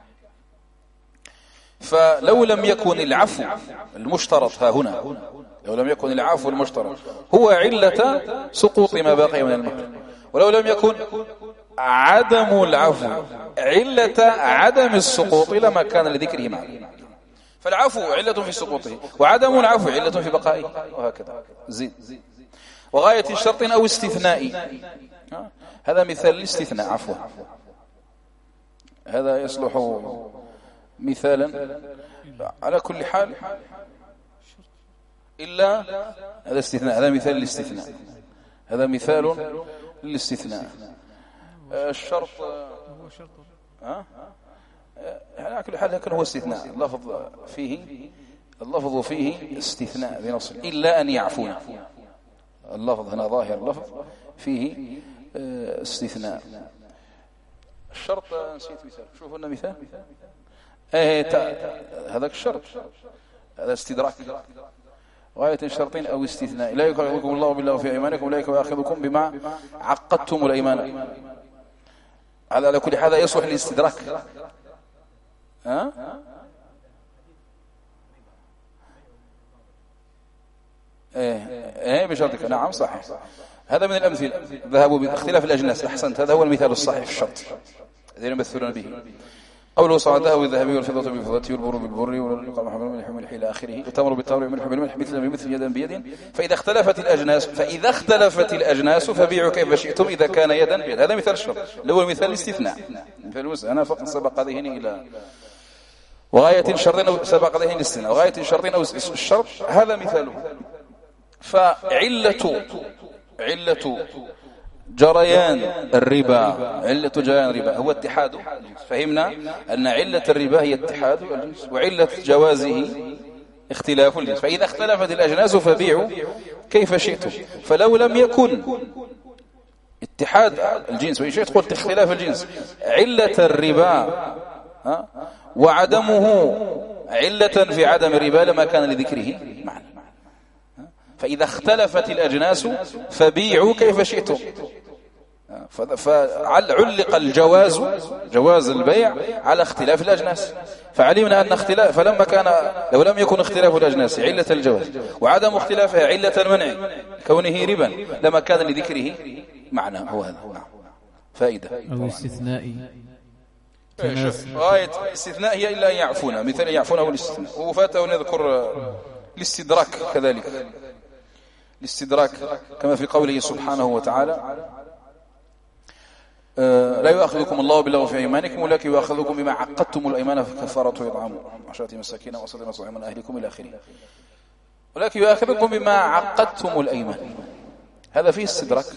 فلو لم يكن العفو المشترط هنا، لو لم يكن العفو المشترط هو علة سقوط ما بقي من المهر، ولو لم يكن عدم العفو علة عدم السقوط لما كان لذكره معه. فالعفو علة في سقوطه وعدم العفو علة في بقائه، وهكذا زيد. وغاية شرط أو استثناء، هذا مثال الاستثناء. عفوا، هذا يصلح مثالا على كل حال إلا هذا استثناء. هذا مثال الاستثناء، هذا مثال للاستثناء. الشرط على كل حال لكن هو استثناء، اللفظ فيه استثناء بنص إلا أن يعفون. اللفظ هنا ظاهر، اللفظ فيه استثناء. الشرط نسيت مثال، شوفوا لنا مثال. هذاك الشرط هذا استدراك. غاية شرطين أو استثناء. لا يكلفكم الله بالله في أيمانكم لا يؤاخذكم بما عقدتم الأيمان. على كل حال يصلح للاستدراك. بشرطك. نعم صحيح، هذا من الأمثلة. ذهبوا باختلاف الأجناس. أحسنت، هذا هو المثال الصحيح في الشرط الذين يمثلون به. قوله صعد الذهب بالذهب والفضة بالفضة والبر بالبر والقمح بالملح والملح إلى آخره. التمر بالتمر والملح بالملح مثلا بمثل يدا بيد. فإذا اختلفت الأجناس فبيعوا كيف شئتم إذا كان يدا بيد. هذا مثال الشرط اللي هو مثال الاستثناء. أنا فقط سبق ذهني إلى وغاية شرطين أو سبق ذهني الاستثناء. وغاية شرطين أو الشرط هذا مثاله. فعلة جريان الربا هو اتحاد الجنس. فهمنا أن علة الربا هي اتحاد الجنس، وعلة جوازه اختلاف الجنس. فإذا اختلفت الأجناس فبيعوا كيف شئتم. فلو لم يكن اتحاد الجنس، وإن شئت قلت اختلاف الجنس، علة الربا وعدمه علة في عدم الربا لما كان لذكره معنى. فإذا اختلفت الأجناس فبيعوا كيف شئتم. فعلق جواز البيع على اختلاف الأجناس. فعلمنا أن اختلاف، لو لم يكن اختلاف الأجناس علة الجواز وعدم اختلافها علة المنع كونه ربا لما كان لذكره معنى. هو هذا فائدة. أو استثنائي. غاية الاستثناء هي إلا أن يعفونا، مثل يعفونا هو الاستثناء. وفاته نذكر الاستدراك كذلك، الاستدراك كما في قوله سبحانه وتعالى: لا يؤاخذكم الله باللغو في أيمانكم ولكن يؤاخذكم بما عقدتم الأيمان فكفارته إطعام 10 مساكين وصدقة صحيح من أهلكم إلى آخره. ولكن يؤاخذكم بما عقدتم الأيمان. هذا فيه استدراك.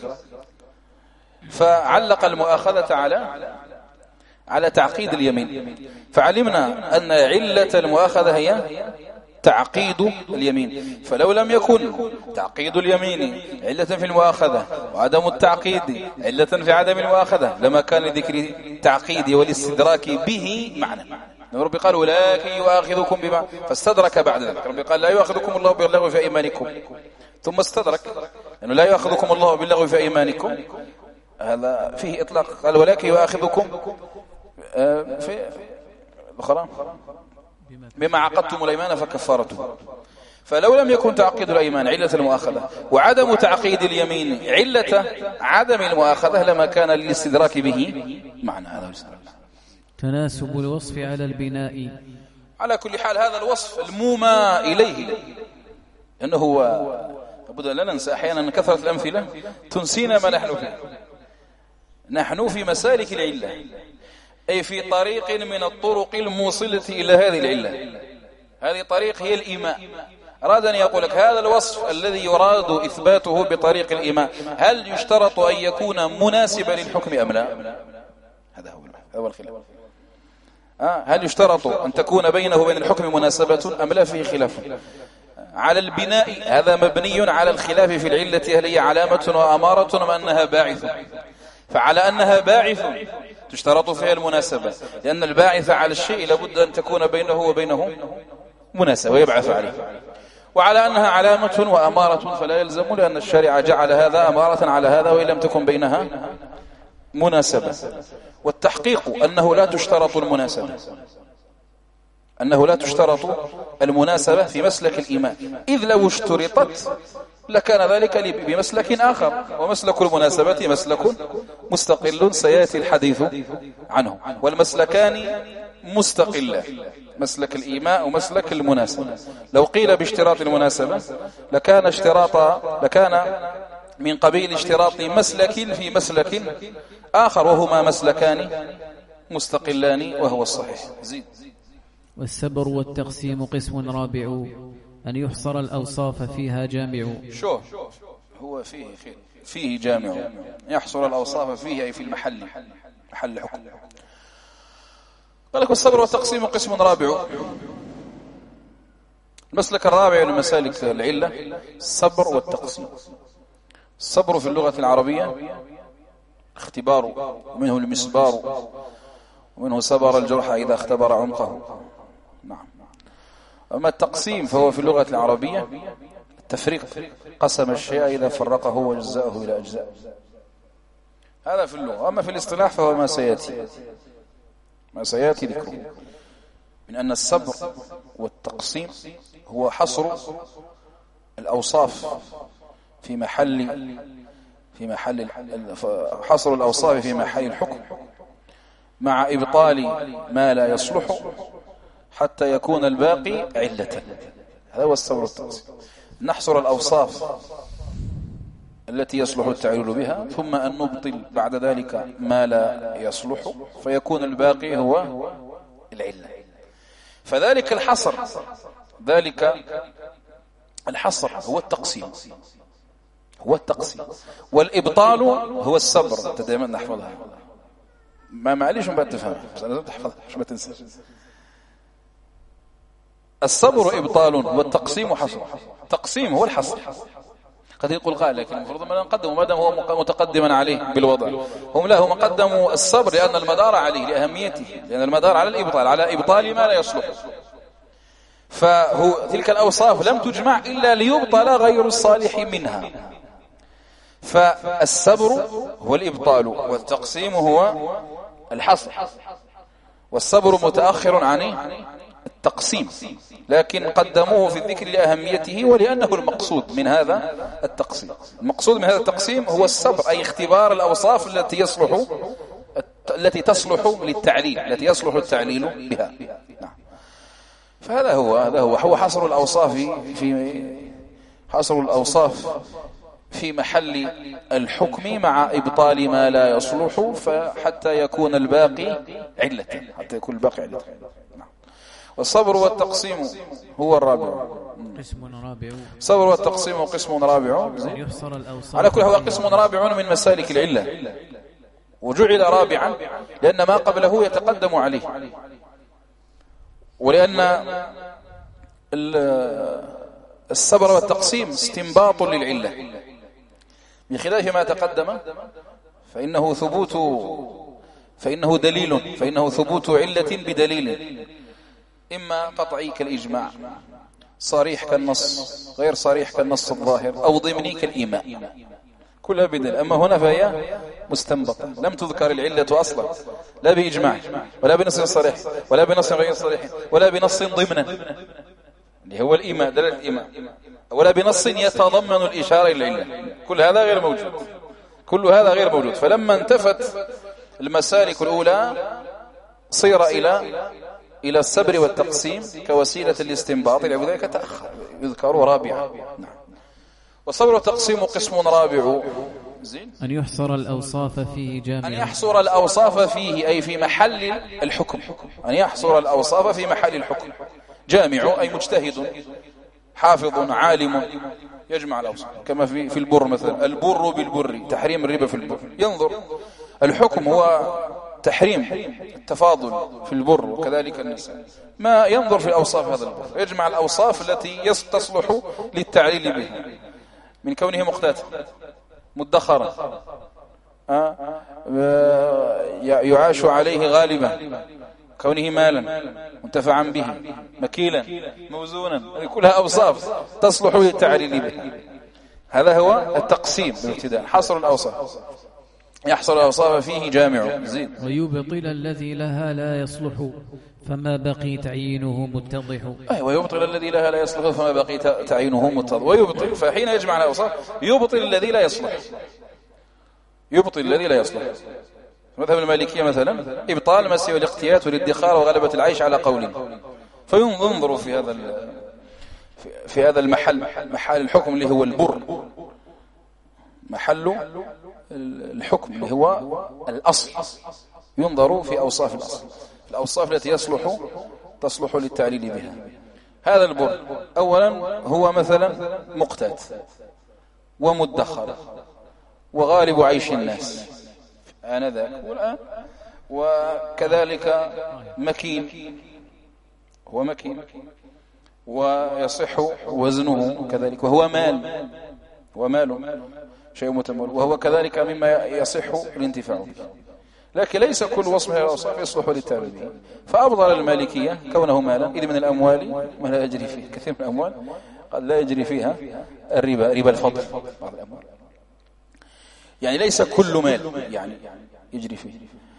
فعلق المؤاخذة على تعقيد اليمين. فعلمنا أن علة المؤاخذة هي تعقيد اليمين. فلو لم يكن تعقيد اليمين علة في المؤاخذة وعدم التعقيد علة في عدم المؤاخذة لما كان لذكر تعقيد والاستدراك به معنى. ربي قال: ولكن يؤاخذكم بما، فاستدرك بعد ذلك. ربي قال: لا يؤاخذكم الله باللغو في أيمانكم، ثم استدرك يعني لا يؤاخذكم الله باللغو في أيمانكم. هذا فيه إطلاق. قال: ولكن يؤاخذكم في الأخرى بما عقدتم الأيمان فكفارته. فلو لم يكن تعقيد الأيمان علة المؤاخذة وعدم تعقيد اليمين علة عدم المؤاخذة لما كان للاستدراك به معنى. هذا الاستدراك. تناسب الوصف على البناء. على كل حال هذا الوصف المومى إليه، لأنه لابد أن لا ننسى أحيانا أن كثرة الأمثلة تنسينا ما نحن فيه. نحن في مسالك العلة، أي في طريق من الطرق الموصلة إلى هذه العلة. هذه الطريق هي الإيماء. أراد أن يقول لك هذا الوصف الذي يراد إثباته بطريق الإيماء هل يشترط أن يكون مناسبا للحكم أم لا؟ هذا هو الخلاف. هل يشترط أن تكون بينه وبين الحكم مناسبة أم لا؟ فيه خلاف. على البناء هذا مبني على الخلاف في العلة، هل هي علامة وأمارة أم أنها باعثة؟ فعلى أنها باعثة تشترط فيها المناسبة، لأن الباعث على الشيء لابد أن تكون بينه وبينه مناسبة ويبعث عليه. وعلى أنها علامة وأمارة فلا يلزم، لأن الشارع جعل هذا أمارة على هذا وإن لم تكن بينها مناسبة. والتحقيق أنه لا تشترط المناسبة، المناسبة في مسلك الإيمان، إذ لو اشترطت لكان ذلك بمسلك آخر، ومسلك المناسبة مسلك مستقل سيأتي الحديث عنه. والمسلكان مستقلة، مسلك الإيماء ومسلك المناسبة. لو قيل باشتراط المناسبة لكان من قبيل اشتراط مسلك في مسلك آخر، وهما مسلكان مستقلان وهو الصحيح. زيد. والسبر والتقسيم قسم رابع، أن يحصر الأوصاف فيها جامع. شوف هو فيه جامع، يحصر الأوصاف فيه أي في محل حكم. قال لك والسبر والتقسيم قسم رابع. المسلك الرابع من مسالك العلة الصبر والتقسيم. الصبر في اللغة العربية اختبار، ومنه المسبار، ومنه سبر الجرح إذا اختبر عمقه. نعم. أما التقسيم فهو في اللغة العربية التفريق، قسم الشيء إذا فرقه وجزأه إلى أجزاء. هذا في اللغة. أما في الاصطلاح فهو ما سيأتي ذكره من أن الصبر والتقسيم هو حصر الأوصاف في محل حصر الأوصاف في محل الحكم مع إبطال ما لا يصلح حتى يكون الباقي علة. هذا هو الصبر والتقسيم. نحصر الأوصاف التي يصلح التعليل بها، ثم أن نبطل بعد ذلك ما لا يصلح فيكون الباقي هو العلة. فذلك الحصر، ذلك الحصر هو التقسيم، هو التقسيم، والإبطال هو الصبر. أنت دائما نحفظها، ما معليش بعد تفهمها، بس أنا لازم تحفظها عشان ما تنسى. الصبر إبطال والتقسيم حصر. تقسيم هو الحصر. قد يقول قال لكن المفروض ما نقدمه ما دام هو متقدما عليه بالوضع. هم لا، هم قدموا الصبر لأن المدار عليه لأهميته، لأن المدار على الإبطال، على إبطال ما لا يصلح. فهو تلك الأوصاف لم تجمع إلا ليبطل غير الصالح منها. فالصبر هو الإبطال والتقسيم هو الحصر، والصبر متأخر عن التقسيم، لكن قدموه في الذكر لأهميته ولأنه المقصود من هذا التقسيم. المقصود من هذا التقسيم هو الصبر، أي اختبار الأوصاف التي تصلح للتعليل، التي يصلح التعليل بها. نعم. فهذا هو حصر الأوصاف في محل الحكم مع إبطال ما لا يصلح، فحتى يكون الباقي علة، والصبر والتقسيم هو الرابع. صبر والتقسيم قسم رابع. على كل هو قسم رابع من مسالك العلة، وجعل رابعا لأن ما قبله يتقدم عليه، ولأن الصبر والتقسيم استنباط للعلة بخلاف ما تقدم، فإنه دليل، فإنه ثبوت علة بدليل، إما قطعي كالإجماع، صريح كالنص، غير صريح كالنص الظاهر، أو ضمني كالإيماء، كلها بدليل. أما هنا فهي مستنبطة، لم تذكر العلة أصلا، لا بإجماع ولا بنص صريح ولا بنص غير صريح ولا بنص ضمنا اللي هو الإيماء، دلالة الإيماء، ولا بنص يتضمن الإشارة إلى العلة. كل هذا غير موجود، كل هذا غير موجود. فلما انتفت المسالك الأولى صير إلى الصبر والتقسيم كوسيلة الاستنباط، لذلك تأخر يذكر رابعا. نعم. والصبر والتقسيم قسم رابع. أن يحصر الأوصاف فيه جامعا. أن يحصر الأوصاف فيه أي في محل الحكم. أن يحصر الأوصاف في محل الحكم. جامع أي مجتهد حافظ عالم يجمع الأوصاف، كما في البر مثلا، البر بالبر، تحريم الربا في البر. ينظر الحكم هو تحريم التفاضل في البر، وكذلك النساء، ما ينظر في أوصاف هذا البر، يجمع الأوصاف التي تصلح للتعليل بها، من كونه مقتاتا مدخرا يعاش عليه غالبا، كونه مالا منتفعا به، مكيلا موزونا، هذه كلها أوصاف تصلح للتعليل به. هذا هو التقسيم بالابتداء، حصر الأوصاف. يحصل الأوصاف فيه جامع. زين. ويبطل الذي لها لا يصلح فما بقي تعيينه متضح. ويبطل الذي لها لا يصلح فما بقي تعيينه متضح. ويبطل، فحين يجمع الأوصاف يبطل الذي لا يصلح، يبطل الذي لا يصلح. مذهب المالكية مثلا إبطال ما سوى الاقتيات والادخار وغلبة العيش على قول. فينظروا في هذا المحل، محل الحكم اللي هو البر، محل الحكم اللي هو الأصل، ينظر في أوصاف الأصل، الأوصاف التي تصلح للتعليل بها. هذا البر أولا هو مثلا مقتات ومدخر وغالب عيش الناس آنذاك والآن، وكذلك مكين، هو مكين ويصح وزنه كذلك، وهو مال، ومال شيء متمول، وهو كذلك مما يصح الانتفاع به. لكن ليس كل وصف من الأوصاف يصلح للتعليل به، فأبطل المالكية كونه مالا، إذ من الأموال ما لا يجري فيه، كثير من الأموال قد لا يجري فيها الربا، ربا الفضل بعض الأموال، يعني ليس كل مال يعني يجري فيه.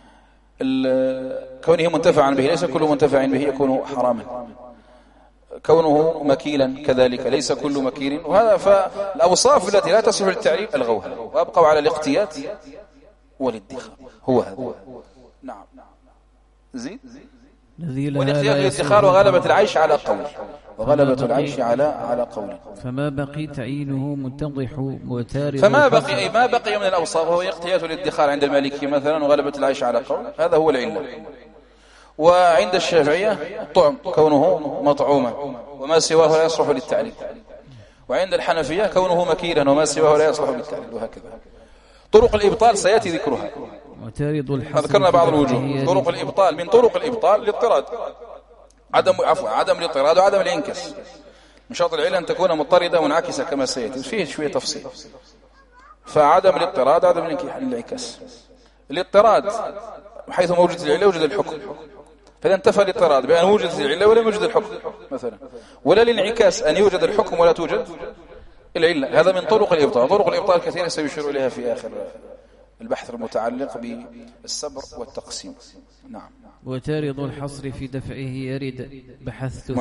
كونه منتفعا به، ليس كل منتفع به يكون حراما. كونه مكيلا كذلك، ليس كل مكيل. وهذا فالأوصاف التي لا تصلح للتعليل ألغوها وأبقوا على الاقتيات والادخار. هو هذا. نعم. زين. والاقتيات والادخار وغلبة العيش على قول، وغلبة العيش على قول. فما بقي تعيينه متضح وتارك. فما بقي من الأوصاف هو اقتيات الادخار عند المالكي مثلا، وغلبة العيش على قول، هذا هو العلة. وعند الشافعية طعم، كونه مطعوما، وما سواه لا يصلح للتعليل. وعند الحنفية كونه مكيلا وما سواه لا يصلح بالتعليل، وهكذا. طرق الإبطال سيأتي ذكرها. ذكرنا بعض الوجوه. طرق الإبطال، من طرق الإبطال الاضطراد، عدم الاضطراد وعدم الانكس. من شرط العلة أن تكون مضطردة منعكسة كما سيأتي، فيه شوية تفصيل. فعدم الاضطراد عدم الانعكاس. الاضطراد حيث موجود العلة وجد الحكم، فإذا انتفى الاضطراد بأن وجدت العلة ولم يوجد الحكم مثلا، ولا الانعكاس أن يوجد الحكم ولا توجد العلة. هذا من طرق الإبطال. طرق الإبطال كثيرة سيشير إليها في آخر البحث المتعلق بالصبر والتقسيم. نعم. وتارض الحصر في دفعه يرد بحثت.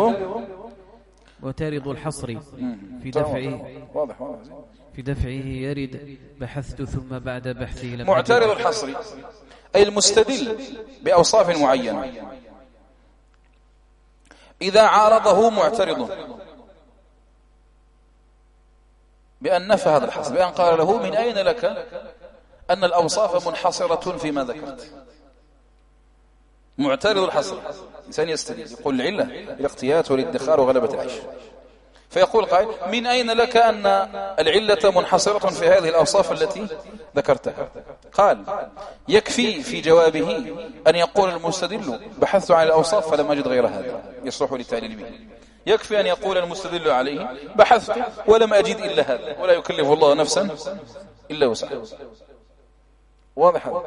وتارض الحصر في دفعه واضح في دفعه يرد بحثت ثم بعد بحثه معترض الحصر أي المستدل بأوصاف معينة، إذا عارضه معترض بأن نفى هذا الحصر، بأن قال له من أين لك أن الأوصاف منحصرة فيما ذكرت. معترض الحصر إنسان يستدل، يقول العلة الاقتيات والادخار وغلبة العيش، فيقول قائل من أين لك أن العلة منحصرة في هذه الأوصاف التي ذكرتها؟ قال يكفي في جوابه أن يقول المستدل بحثت عن الأوصاف فلم أجد غير هذا يصلح للتعليل به. يكفي أن يقول المستدل عليه بحثت ولم أجد إلا هذا، ولا يكلف الله نفسا إلا وسعها. واضح هذا؟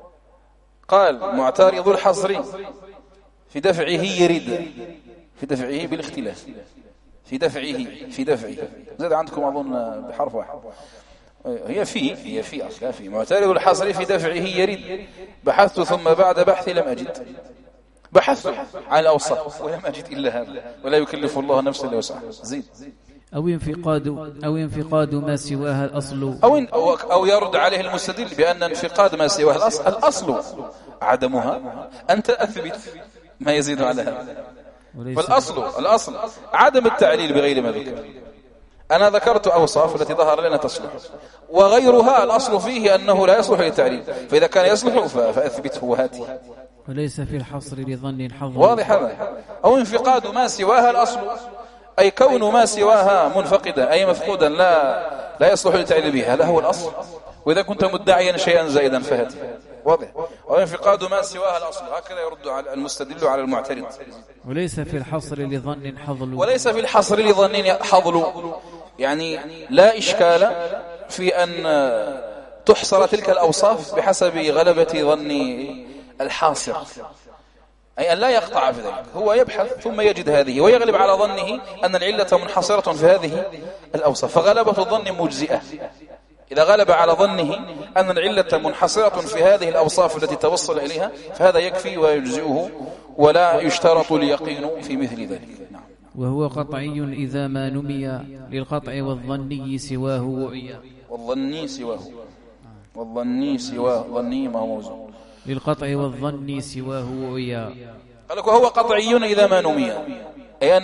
قال معترض الحصر في دفعه يرد، في دفعه بالاختلاف، في دفعه زاد عندكم أظن بحرف واحد، هي في أصلا في معترض الحصر في دفعه يرد بحثت ثم بعد بحثي لم أجد. بحثت عن الأوصاف ولم أجد إلا هذا، ولا يكلف الله نفسا إلا وسعها. زيد. أو انفقاد ما سواها الأصل، أو يرد عليه المستدل بأن انفقاد ما سواها الأصل عدمها، أنت أثبت ما يزيد على هذا. والأصل عدم التعليل بغير ما ذكر. أنا ذكرت أوصاف التي ظهر لنا تصلح، وغيرها الأصل فيه أنه لا يصلح للتعليل، فإذا كان يصلح فأثبته وهاته. وليس في الحصر لظن حظ. واضح هذا. أو انفقاد ما سواها الأصل أي كون ما سواها منفقدا أي مفقودا لا يصلح للتعليل به، هذا هو الأصل. وإذا كنت مدعيا شيئا زائدا فهاته. واضح. وانفقاد ما سواها الأصل، هكذا يرد على المستدل على المعترض. وليس في الحصر لظن حظل. وليس في الحصر لظن حظل، يعني لا إشكال في أن تحصر تلك الأوصاف بحسب غلبة ظن الحاصر، أي أن لا يقطع في ذلك. هو يبحث ثم يجد هذه ويغلب على ظنه أن العلة منحصرة في هذه الأوصاف، فغلبة الظن مجزئة. إذا غلب على ظنه أن العلة منحصرة في هذه الأوصاف التي توصل إليها فهذا يكفي ويجزئه، ولا يشترط اليقين في مثل ذلك. نعم. وهو قطعي إذا ما نمي للقطع والظني سواه وعيا. والظني سواه ظني ما هو موزون للقطع والظن سواه وعيا. قال لك وهو قطعي إذا ما نمي، أي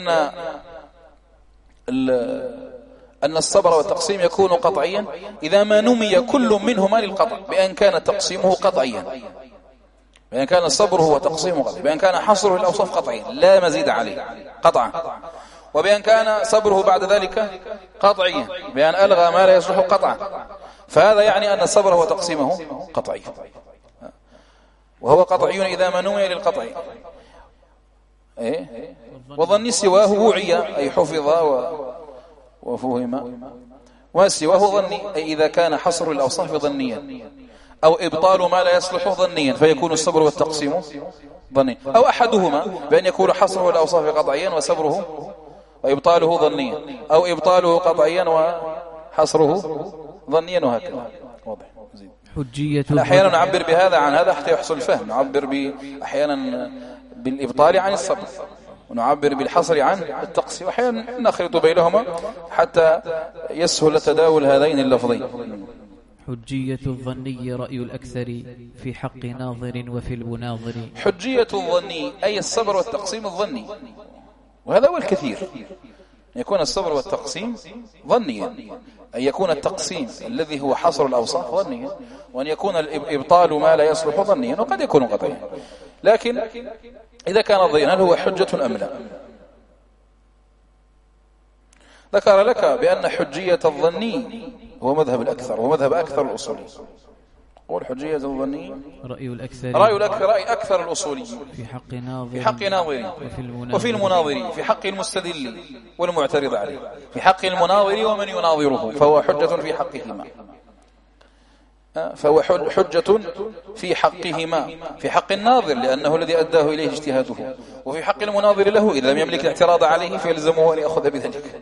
أن الصبر والتقسيم يكون قطعيا إذا ما نمي كل منهما للقطع، بأن كان تقسيمه قطعيا، بأن كان الصبر هو تقسيمه قطعي، بأن كان حصره الأوصاف قطعيا لا مزيد عليه قطعا، وبأن كان صبره بعد ذلك قطعيا بأن ألغى ما لا يصلح قطعا. فهذا يعني أن الصبر هو تقسيمه قطعي. وهو قطعي إذا ما نمي للقطع. وظن سواه وعي أي حفظ وفهم، وسواه ظني أي إذا كان حصر الأوصاف ظنيا، أو إبطال ما لا يصلح ظنيا فيكون الصبر والتقسيم ظنيا، أو أحدهما بأن يكون حصره الأوصاف قطعيا وصبره وإبطاله ظنيا، أو إبطاله قطعيا وحصره ظنيا، وهكذا. واضح. حجية. أحيانا نعبر بهذا عن هذا حتى يحصل الفهم، نعبر أحيانا بالإبطال عن الصبر، ونعبر بالحصر عن التقسيم، وأحيانا نخلط بينهما حتى يسهل تداول هذين اللفظين. حجية الظني رأي الأكثر في حق ناظر وفي المناظر. حجية الظني أي الصبر والتقسيم الظني، وهذا هو الكثير، يكون الصبر والتقسيم ظنيا، أن يكون التقسيم الذي هو حصر الأوصاف ظنيا، وأن يكون الإبطال ما لا يصلح ظنيا، وقد يكون قطعيا. لكن إذا كان ظنيا هل هو حجة أم لا؟ ذكر لك بأن حجية الظني هو مذهب الأكثر ومذهب أكثر الأصولي. والحجية الظني رأي أكثر الأصولي في حق ناظر وفي المناظر، في حق المستدل والمعترض عليه، في حق المناظر ومن يناظره، فهو حجة في حقهما، فهو حجة في حقهما، في حق الناظر لأنه الذي أداه إليه اجتهاده، وفي حق المناظر له إذا لم يملك الاعتراض عليه فيلزمه أن يأخذ بذلك.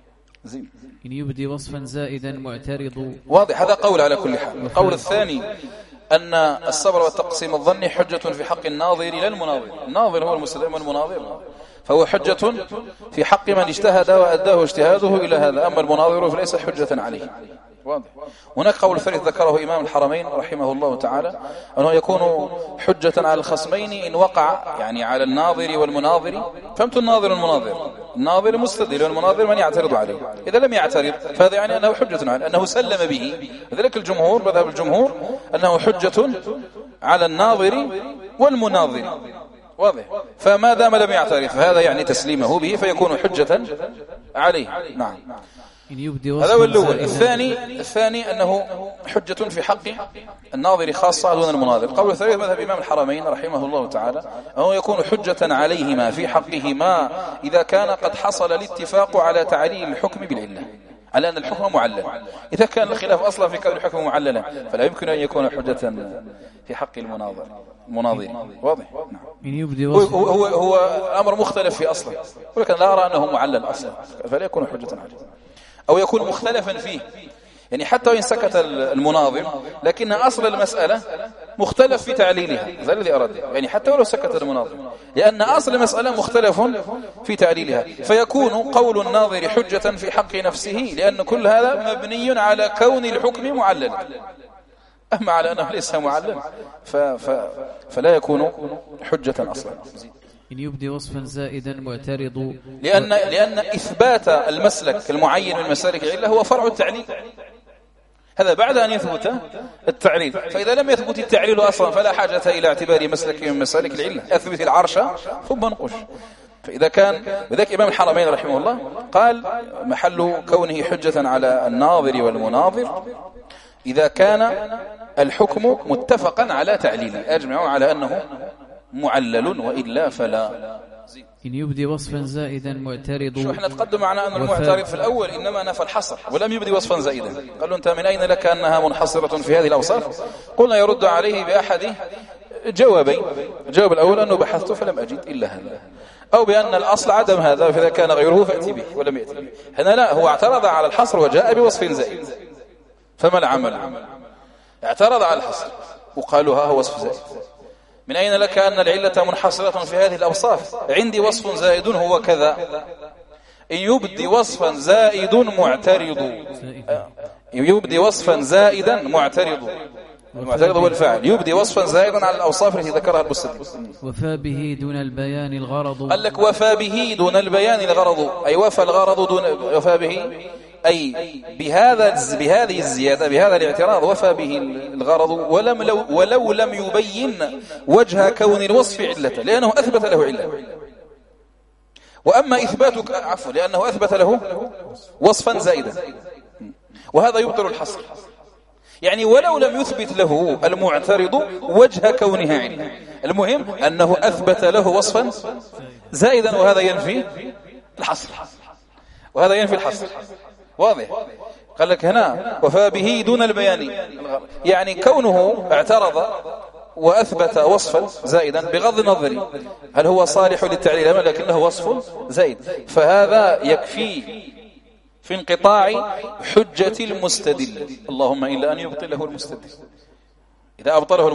إن يبدي وصفا زائدا معترض. واضح، هذا قول على كل حال. القول الثاني أن الصبر والتقسيم الظني حجة في حق الناظر لا المناظر. الناظر هو المستدل والمناظر، فهو حجة في حق من اجتهد وأداه اجتهاده إلى هذا، أما المناظر فليس حجة عليه. واضح. هناك قول ثالث ذكره إمام الحرمين رحمه الله تعالى أنه يكون حجة على الخصمين إن وقع يعني على الناظر والمناظر. فهمت الناظر والمناظر، الناظر المستدل والمناظر من يعترض عليه. إذا لم يعترض فهذا يعني أنه حجة عليه، أنه سلم به. لذلك الجمهور مذهب الجمهور أنه حجة على الناظر والمناظر. واضح. فما دام لم يعترض فهذا يعني تسليمه به فيكون حجة عليه. نعم، هذا هو الأول. الثاني أنه حجة في حق الناظر خاصة دون المناظر. قول الثالث مذهب إمام الحرمين رحمه الله تعالى أنه يكون حجة عليهما في حقهما إذا كان قد حصل الاتفاق على تعليل الحكم بالعلة، على أن الحكم معلل. إذا كان الخلاف أصلا في كون الحكم معللا فلا يمكن أن يكون حجة في حق المناظر. واضح. نعم. هو أمر مختلف في أصله، ولكن لا أرى أنه معلل أصلا فلا يكون حجة عليه، أو يكون مختلفا فيه. يعني حتى وإن سكت المناظر لكن أصل المسألة مختلف في تعليلها، هذا الذي أراد. يعني حتى ولو سكت المناظر لأن أصل المسألة مختلف في تعليلها، فيكون قول الناظر حجة في حق نفسه لأن كل هذا مبني على كون الحكم معلل. أما على أنه ليس معلل فلا يكون حجة أصلا. إن يبدي وصفا زائدا معترض، لأن إثبات المسلك المعين من مسالك العلة هو فرع التعليل، هذا بعد أن يثبت التعليل. فإذا لم يثبت التعليل أصلا فلا حاجة إلى اعتبار مسلك من مسالك العلة. أثبت العرش ثم انقش. فإذا كان بذلك إمام الحرمين رحمه الله قال محل كونه حجة على الناظر والمناظر إذا كان الحكم متفقا على تعليله، أجمعوا على أنه معلل وإلا فلا. إن يبدي وصفا زائدا معترض. شو احنا تقدم معنا أن المعترض في الأول إنما نفى الحصر ولم يبدي وصفا زائدا. قالوا أنت من أين لك أنها منحصرة في هذه الأوصاف؟ قلنا يرد عليه بأحد جوابين. الجواب الأول أنه بحثت فلم أجد إلا هذا، أو بأن الأصل عدم هذا فإذا كان غيره فأتي به ولم يأتي به. هنا لا، هو اعترض على الحصر وجاء بوصف زائد. فما العمل؟ اعترض على الحصر وقالوا ها هو وصف زائد. من أين لك أن العلة منحصرة في هذه الأوصاف؟ عندي وصف زائد هو كذا. إن يبدي وصفا زائد معترض، يبدي وصفا زائدا معترض. المعترض هو الفاعل. يبدي وصفا زائدا على الأوصاف التي ذكرها المستدل. وفى به دون البيان الغرض. قال لك وفى به دون البيان الغرض، أي وفى الغرض دون وفى به، أي بهذه الزيادة بهذا الاعتراض وفى به الغرض ولو لم يبين وجه كون الوصف علة، لأنه أثبت له علة. وأما إثباتك لأنه أثبت له وصفا زائدا، وهذا يبطل الحصر. يعني ولو لم يثبت له المعترض وجه كونها علة، المهم أنه أثبت له وصفا زائدا، وهذا ينفي الحصر، وهذا ينفي الحصر. واضح. قال لك هنا وفى به دون البيان، يعني كونه اعترض وأثبت وصفا زائدا بغض النظر هل هو صالح للتعليل لكنه وصف زائد، فهذا يكفي في انقطاع حجة المستدل، اللهم إلا أن يبطله المستدل. إذا أبطله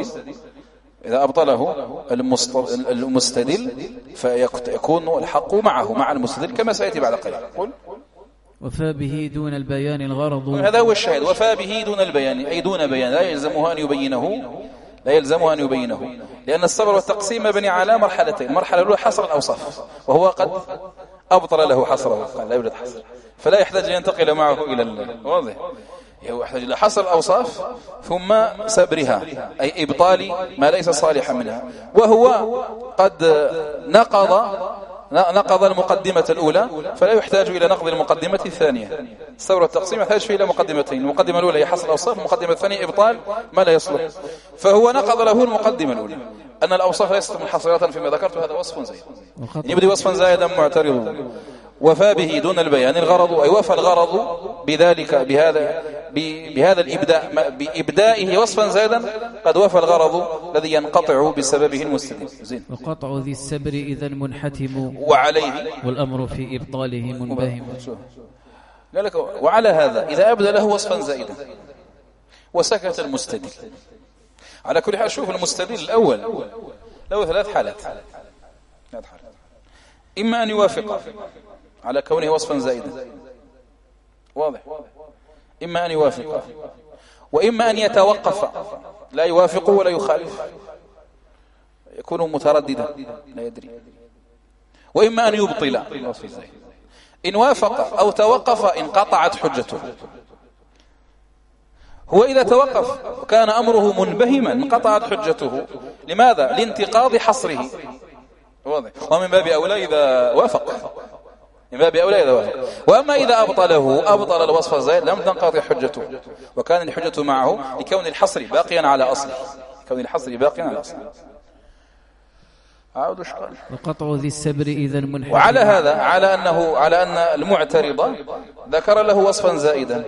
المستدل فيكون الحق معه مع المستدل كما سيأتي بعد قليل. قل وفى به دون البيان الغرض. هذا هو الشاهد. وفى به دون البيان أي دون بيان، لا يلزمه أن يبينه، لأن الصبر والتقسيم مبني على مرحلتين. المرحلة الأولى حصر الأوصاف، وهو قد أبطل له حصره، قال لا يوجد حصر، فلا يحتاج أن ينتقل معه إلى واضح. هو يحتاج إلى حصر الأوصاف ثم سبرها، أي إبطال ما ليس صالحا منها، وهو قد نقض المقدمة الأولى فلا يحتاج إلى نقض المقدمة الثانية. تصور التقسيم يحتاج فيه إلى مقدمتين، المقدمة الأولى هي حصر الأوصاف، المقدمة الثانية إبطال ما لا يصلح. فهو نقض له المقدمة الأولى أن الأوصاف ليست منحصرة فيما ذكرت، هذا وصف زائد. يبدي وصفا زائدا معترض وفى به دون البيان الغرض، أي وفى الغرض بذلك بهذا الإبداء، بإبدائه وصفا زائدا قد وفى الغرض الذي ينقطع بسببه المستدل. زين. وقطع ذي السبر إذا منحتم وعليه والأمر في إبطاله منبهم. قال لك وعلى هذا إذا أبدى له وصفا زائدا وسكت المستدل. على كل حال شوف المستدل الأول له ثلاث حالات. إما أن يوافق على كونه وصفا زائدا، واضح، إما أن يوافق، وإما أن يتوقف لا يوافق ولا يخالف، يكون مترددا لا يدري، وإما أن يبطل الوصف الزائد. إن وافق أو توقف انقطعت حجته. هو إذا توقف وكان أمره منبهما انقطعت حجته. لماذا؟ لانتقاض حصره، واضح. ومن باب أولى إذا وافق، من باب أولى إذا وافق. وأما إذا أبطله أبطل الوصف الزائد لم تنقطع حجته، وكان الحجة معه لكون الحصر باقيا على أصله، كون الحصر باقيا على أصله. عاود وش قال؟ وقطع ذي السبر إذا منحتم. وعلى هذا على أن المعترض ذكر له وصفا زائدا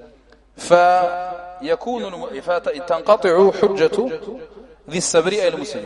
تنقطع حجة ذي السبر أي المسلم.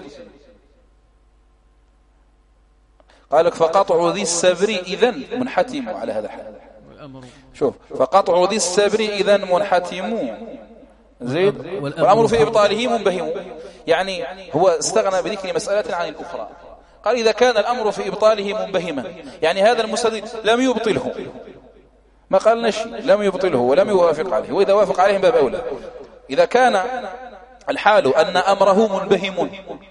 قال لك فقطع ذي السبر إذن منحتم على هذا الحال. شوف فقطع ذي السبر إذن منحتم زيد، والأمر في إبطاله منبهم. يعني هو استغنى بذكر مسألة عن الأخرى. قال إذا كان الأمر في إبطاله منبهما، يعني هذا المستدل لم يبطله، ما قال نشي، لم يبطله ولم يوافق عليه، وإذا وافق عليه باب أولى. إذا كان الحال أن أمره منبهم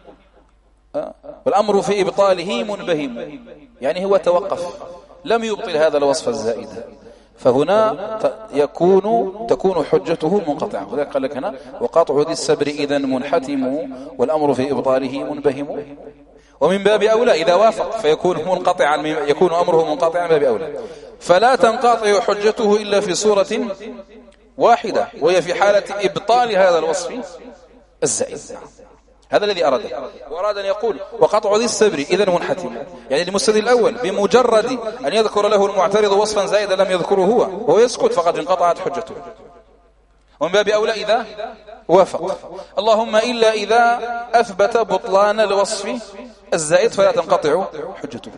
والأمر في إبطاله منبهم، يعني هو توقف لم يبطل هذا الوصف الزائد، فهنا تكون حجته منقطعة. وذلك قال لك هنا وقطع ذي السبر إذا منحتم والأمر في إبطاله منبهم. ومن باب أولى إذا وافق فيكون منقطعا، يكون أمره منقطعا باب أولى. فلا تنقطع حجته إلا في صورة واحدة، وهي في حالة إبطال هذا الوصف الزائد. هذا الذي أراده، وأراد أن يقول وقطع ذي السبر إذن منحتم، يعني المستدل الأول بمجرد أن يذكر له المعترض وصفا زائدا لم يذكره هو يسكت فقد انقطعت حجته. ومن باب أولى إذا وافق، اللهم إلا إذا أثبت بطلان الوصف الزائد فلا تنقطع حجته.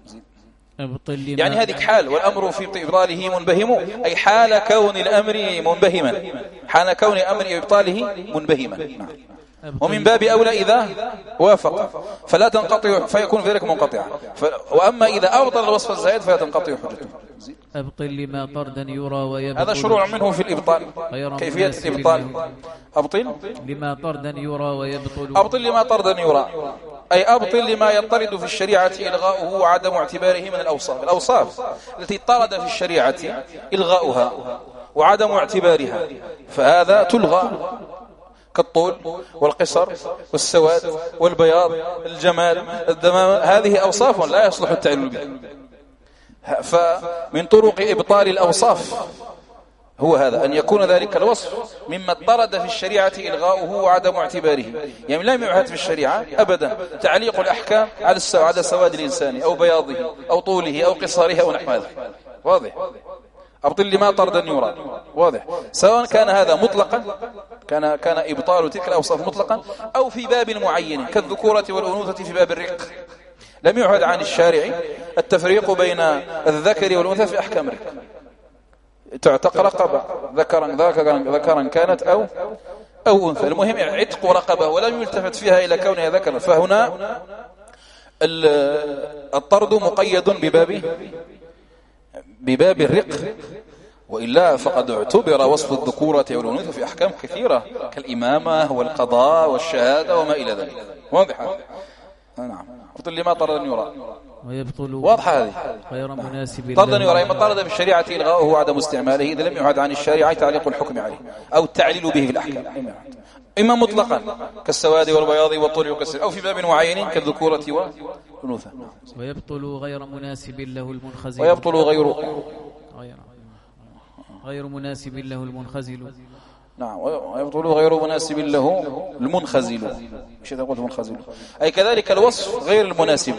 يعني هذه حال والأمر في إبطاله منبهم، أي حال كون الأمر منبهما، حال كون أمر إبطاله منبهما. ومن باب أولى إذا وافق فلا تنقطع فيكون ذلك منقطعا، وأما إذا أبطل الوصف الزائد فلا تنقطع حجته. أبطل لما طردا يرى ويبطل. هذا شروع منه في الإبطال، كيفية الإبطال. أبطل لما طردا يرى ويبطل. أبطل لما طردا يرى، أي أبطل لما يطرد في الشريعة إلغاؤه وعدم اعتباره من الأوصاف التي طرد في الشريعة إلغاؤها وعدم اعتبارها، فهذا تلغى، كالطول والقصر والسواد والبياض الجمال الدمام، هذه أوصاف لا يصلح التعليل بها. فمن طرق إبطال الأوصاف هو هذا، أن يكون ذلك الوصف مما اضطرد في الشريعة إلغاؤه وعدم اعتباره، يعني لا يعهد في الشريعة أبدا تعليق الأحكام على سواد الإنسان أو بياضه أو طوله أو قصاره أو نحو هذا. واضح؟ أبطل لما طردا يرى، واضح. سواء كان هذا مطلقا، كان إبطال تلك الأوصاف مطلقا، أو في باب معين كالذكورة والأنوثة في باب الرق، لم يعهد عن الشارع التفريق بين الذكر والأنثى في أحكام الرق. تعتق رقبة ذكرا كانت أو أنثى، المهم عتق رقبة ولم يلتفت فيها إلى كونها ذكرا، فهنا الطرد مقيد بباب الرق، وإلا فقد اعتبر وصف الذكورة والأنوثة في أحكام كثيرة كالإمامة والقضاء والشهادة وما إلى ذلك. واضح؟ نعم. أبطل لما طردا يرى ويبطل، واضحة هذه غير مناسب طردا يرى، ما طرد في الشريعة إلغاؤه وعدم استعماله إذا لم يعهد عن الشارع تعليق الحكم عليه أو التعليل به في الأحكام، إما مطلقا كالسواد والبياض والطول والقصر، أو في باب معين كالذكورة أنوثة. ويبطل غير مناسب له المنخزل. ويبطل غير مناسب له المنخزل. نعم. ويبطل غير مناسب له المنخزل. مش إذا قلت منخزل أي كذلك الوصف غير المناسب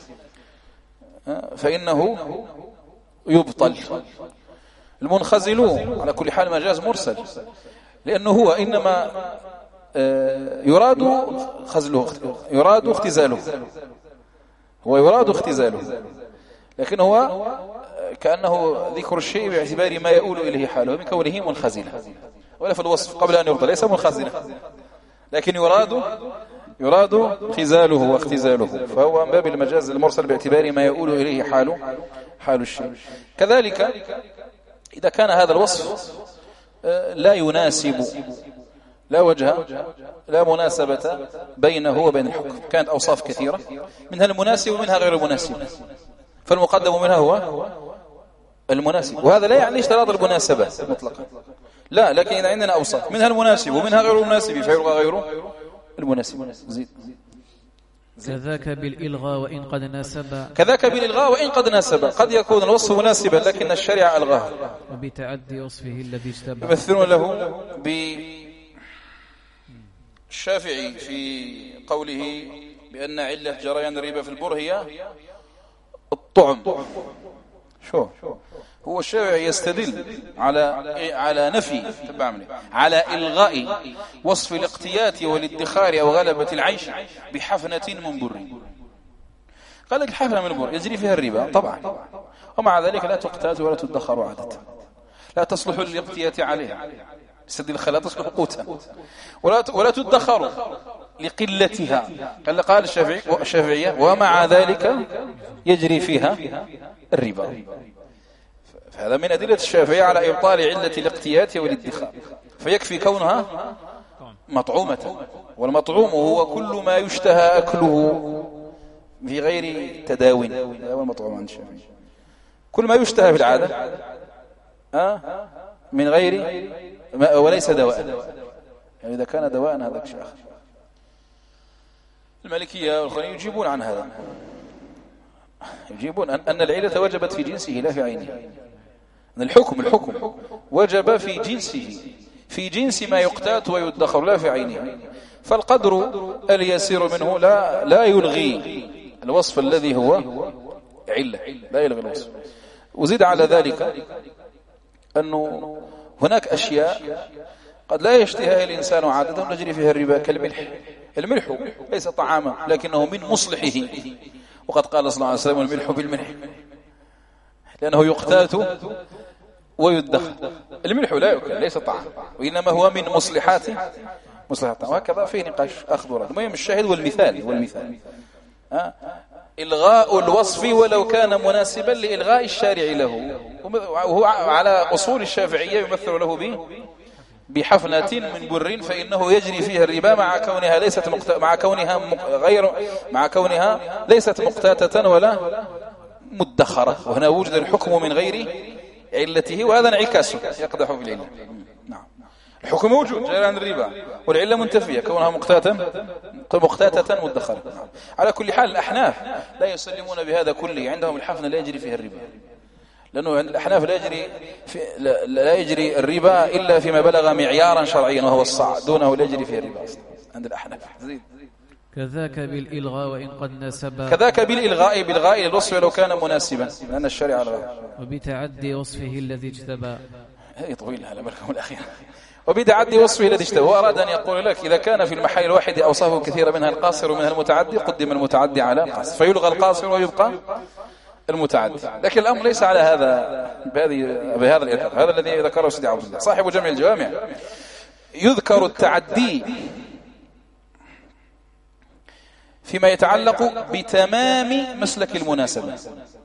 فإنه يبطل. المنخزل على كل حال مجاز مرسل لأنه هو إنما يراد خزله، يراد اختزاله، هو يراد اختزاله، لكن هو كأنه ذكر الشيء باعتبار ما يؤول إليه حاله من كونه منخزلا، ولا في الوصف قبل أن يبطل ليس منخزلا، لكن يراد خزاله واختزاله، فهو من باب المجاز المرسل باعتبار ما يؤول إليه حال الشيء. كذلك إذا كان هذا الوصف لا يناسب، لا وجه، لا مناسبة بينه وبين الحكم، كانت أوصاف كثيرة منها المناسب ومنها غير المناسب، فالمقدم منها هو المناسب، وهذا لا يعني اشتراط المناسبة مطلقا، لا، لكن إذا عندنا أوصاف منها المناسب ومنها غير المناسب فيلغى غير المناسب. زيد. كذاك بالإلغاء وإن قد ناسب. كذاك بالإلغاء وإن قد ناسب، قد يكون الوصف مناسبا لكن الشريعة ألغاه. وبتعدي وصفه الذي اشتبه. يمثلون له بالشافعي في قوله بأن علة جريان الربا في البر هي الطعم. شو هو الشافعي يستدل على نفي على إلغاء وصف الاقتيات والادخار أو غلبة العيش بحفنة من بر. قال لك الحفنة من بر يجري فيها الربا طبعا، ومع ذلك لا تقتات ولا تدخر عادة، لا تصلح للاقتيات عليها، استدل لا تصلح قوتا ولا تدخر لقلتها. قال الشافعية ومع ذلك يجري فيها الربا. فهذا من أدلة الشافعية على إبطال علة الاقتيات والادخار، فيكفي كونها مطعومة، والمطعوم هو كل ما يشتهى أكله في غير تداوين، هذا هو المطعوم عند الشافعية، كل ما يشتهى في العادة من غير وليس دواء، يعني إذا كان دواء هذا شيء آخر. المالكية والخليل يجيبون عن هذا، يجيبون أن العلة وجبت في جنسه لا في عينه، أن الحكم وجب في جنسه، في جنس ما يقتات ويدخر لا في عينه، فالقدر اليسير منه لا يلغي الوصف الذي هو علة، لا يلغي الوصف. وزيد على ذلك أنه هناك أشياء قد لا يشتهيها الإنسان عادة نجري فيها الربا كالملح. الملح ليس طعاما لكنه من مصلحه، وقد قال صلى الله عليه وسلم الملح بالملح لأنه يقتات ويدخر. الملح لا يؤكل ليس طعام، وإنما هو من مصلحات وهكذا في نقاش أخذ ورد. المهم الشاهد والمثال إلغاء الوصف ولو كان مناسبا لإلغاء الشارع له، وهو على أصول الشافعية يمثل له بحفنة من بر فإنه يجري فيها الربا مع كونها ليست مقتاتة ولا مدخرة، وهنا وجد الحكم من غير علته، وهذا انعكاس يقدح في العلة. نعم، الحكم موجود جرى عن الربا والعلة منتفية كونها مقتاتة مدخرة. نعم. على كل حال الأحناف لا يسلمون بهذا كله، عندهم الحفنة لا يجري فيها الربا، لأنه عند الأحناف لا يجري الربا إلا فيما بلغ معيارا شرعيا وهو الصاع، دونه لا يجري فيه الربا عند الأحناف. كذاك بالإلغاء وإن قد ناسب. كذاك بالغاء الوصف لو كان مناسبا لأن الشريعة الغاء. وبتعدي وصفه الذي اجتبى. هذه طويلة على بالكم الأخير. وبتعدي وصفه الذي اجتبى، وأراد أن يقول لك إذا كان في المحل الواحد أوصاف كثيرة منها القاصر ومنها المتعدي قدم المتعدي على القاصر فيلغى القاصر ويبقى المتعدي. لكن الأمر ليس على بهذا الإرهاب، هذا الذي ذكره سيدي عبد الله صاحب جمع الجوامع. يذكر التعدي فيما يتعلق بتمام مسلك المناسبة،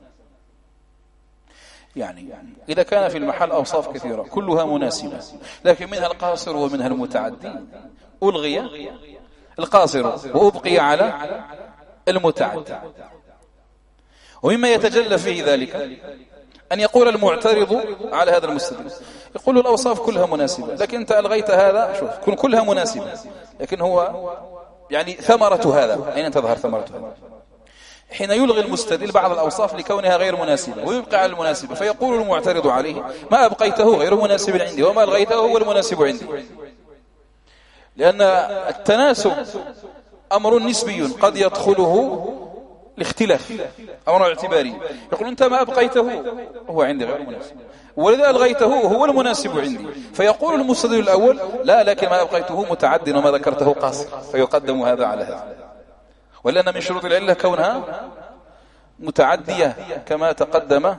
يعني إذا كان في المحل أوصاف كثيرة كلها مناسبة لكن منها القاصر ومنها المتعدي ألغي القاصر وأبقي على المتعدي. ومما يتجلى فيه ذلك أن يقول المعترض على هذا المستدل، يقول الأوصاف كلها مناسبة لكن أنت ألغيت هذا، شوف كلها مناسبة لكن هو يعني ثمرة هذا أين تظهر ثمرة هذا؟ حين يلغي المستدل بعض الأوصاف لكونها غير مناسبة ويبقى على المناسبة، فيقول المعترض عليه ما أبقيته غير مناسب عندي وما ألغيته هو المناسب عندي. لأن التناسب أمر نسبي قد يدخله الاختلاف، أمر اعتباري. يقول أنت ما أبقيته هو عندي غير مناسب، ولذا ألغيته هو المناسب عندي. فيقول المستدل الأول لا، لكن ما أبقيته متعد وما ذكرته قاصر، فيقدم هذا على هذا. ولأن من شروط العلة كونها متعدية كما تقدم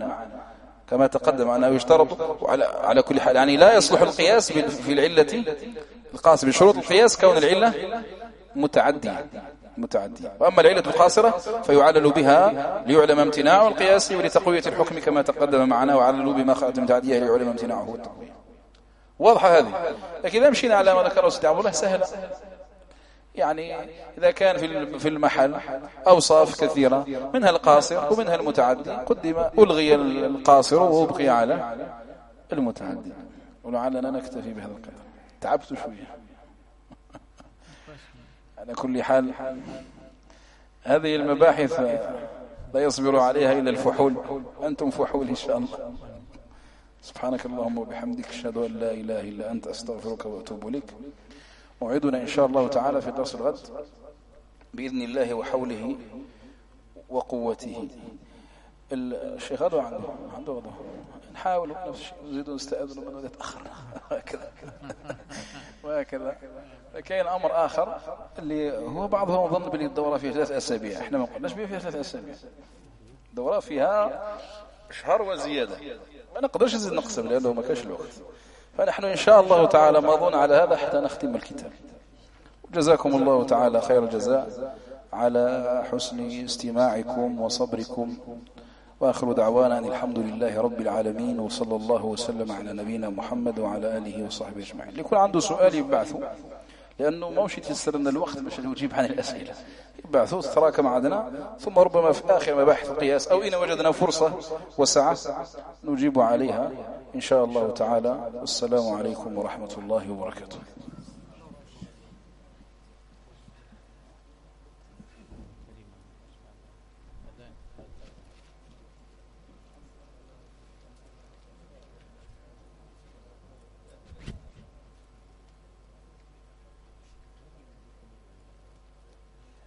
معنا ويشترط على كل حال. يعني لا يصلح القياس في العلة القاصرة. بشروط القياس كون العلة متعدية. وأما العلة القاصرة فيعلل بها ليعلم امتناع القياس ولتقوية الحكم كما تقدم معنا، وعللوا بما خالت متعدية ليعلم امتناعه والتقوية. واضحة هذه. لكن إذا مشينا على ما ذكره سيدي عبد الله سهل. يعني إذا كان في المحل أوصاف كثيرة منها القاصر ومنها المتعدي، ألغي القاصر وأبقي على المتعدي. ولعلنا نكتفي بهذا القدر. تعبت شوية. على كل حال هذه المباحث لا يصبر عليها إلا الفحول. أنتم فحول إن شاء الله. سبحانك اللهم وبحمدك أشهد أن لا إله إلا أنت أستغفرك وأتوب إليك. موعدنا إن شاء الله تعالى في درس الغد بإذن الله وحوله وقوته. الشيخ هذا عنده غضب. نحاول نفس الشيء، نزيد نستأذن من نتأخر وهكذا. كاين أمر آخر اللي هو بعضهم ظن بلي الدورة فيها 3 أسابيع. احنا ما قلناش فيها 3 أسابيع. الدورة فيها شهر وزيادة، ما نقدرش نزيد نقسم لأنه ما كانش الوقت. فنحن إن شاء الله تعالى ماضون على هذا حتى نختم الكتاب. جزاكم الله تعالى خير الجزاء على حسن استماعكم وصبركم، وآخر دعوانا أن الحمد لله رب العالمين، وصلى الله وسلم على نبينا محمد وعلى آله وصحبه أجمعين. اللي يكون عنده سؤال يبعثه، لأنه ما وش يتيسر لنا الوقت باش نجيب عن الأسئلة. يبعثوا تراكم عندنا، ثم ربما في آخر مباحث القياس أو إن وجدنا فرصة وسعة نجيب عليها إن شاء الله تعالى. والسلام عليكم ورحمة الله وبركاته.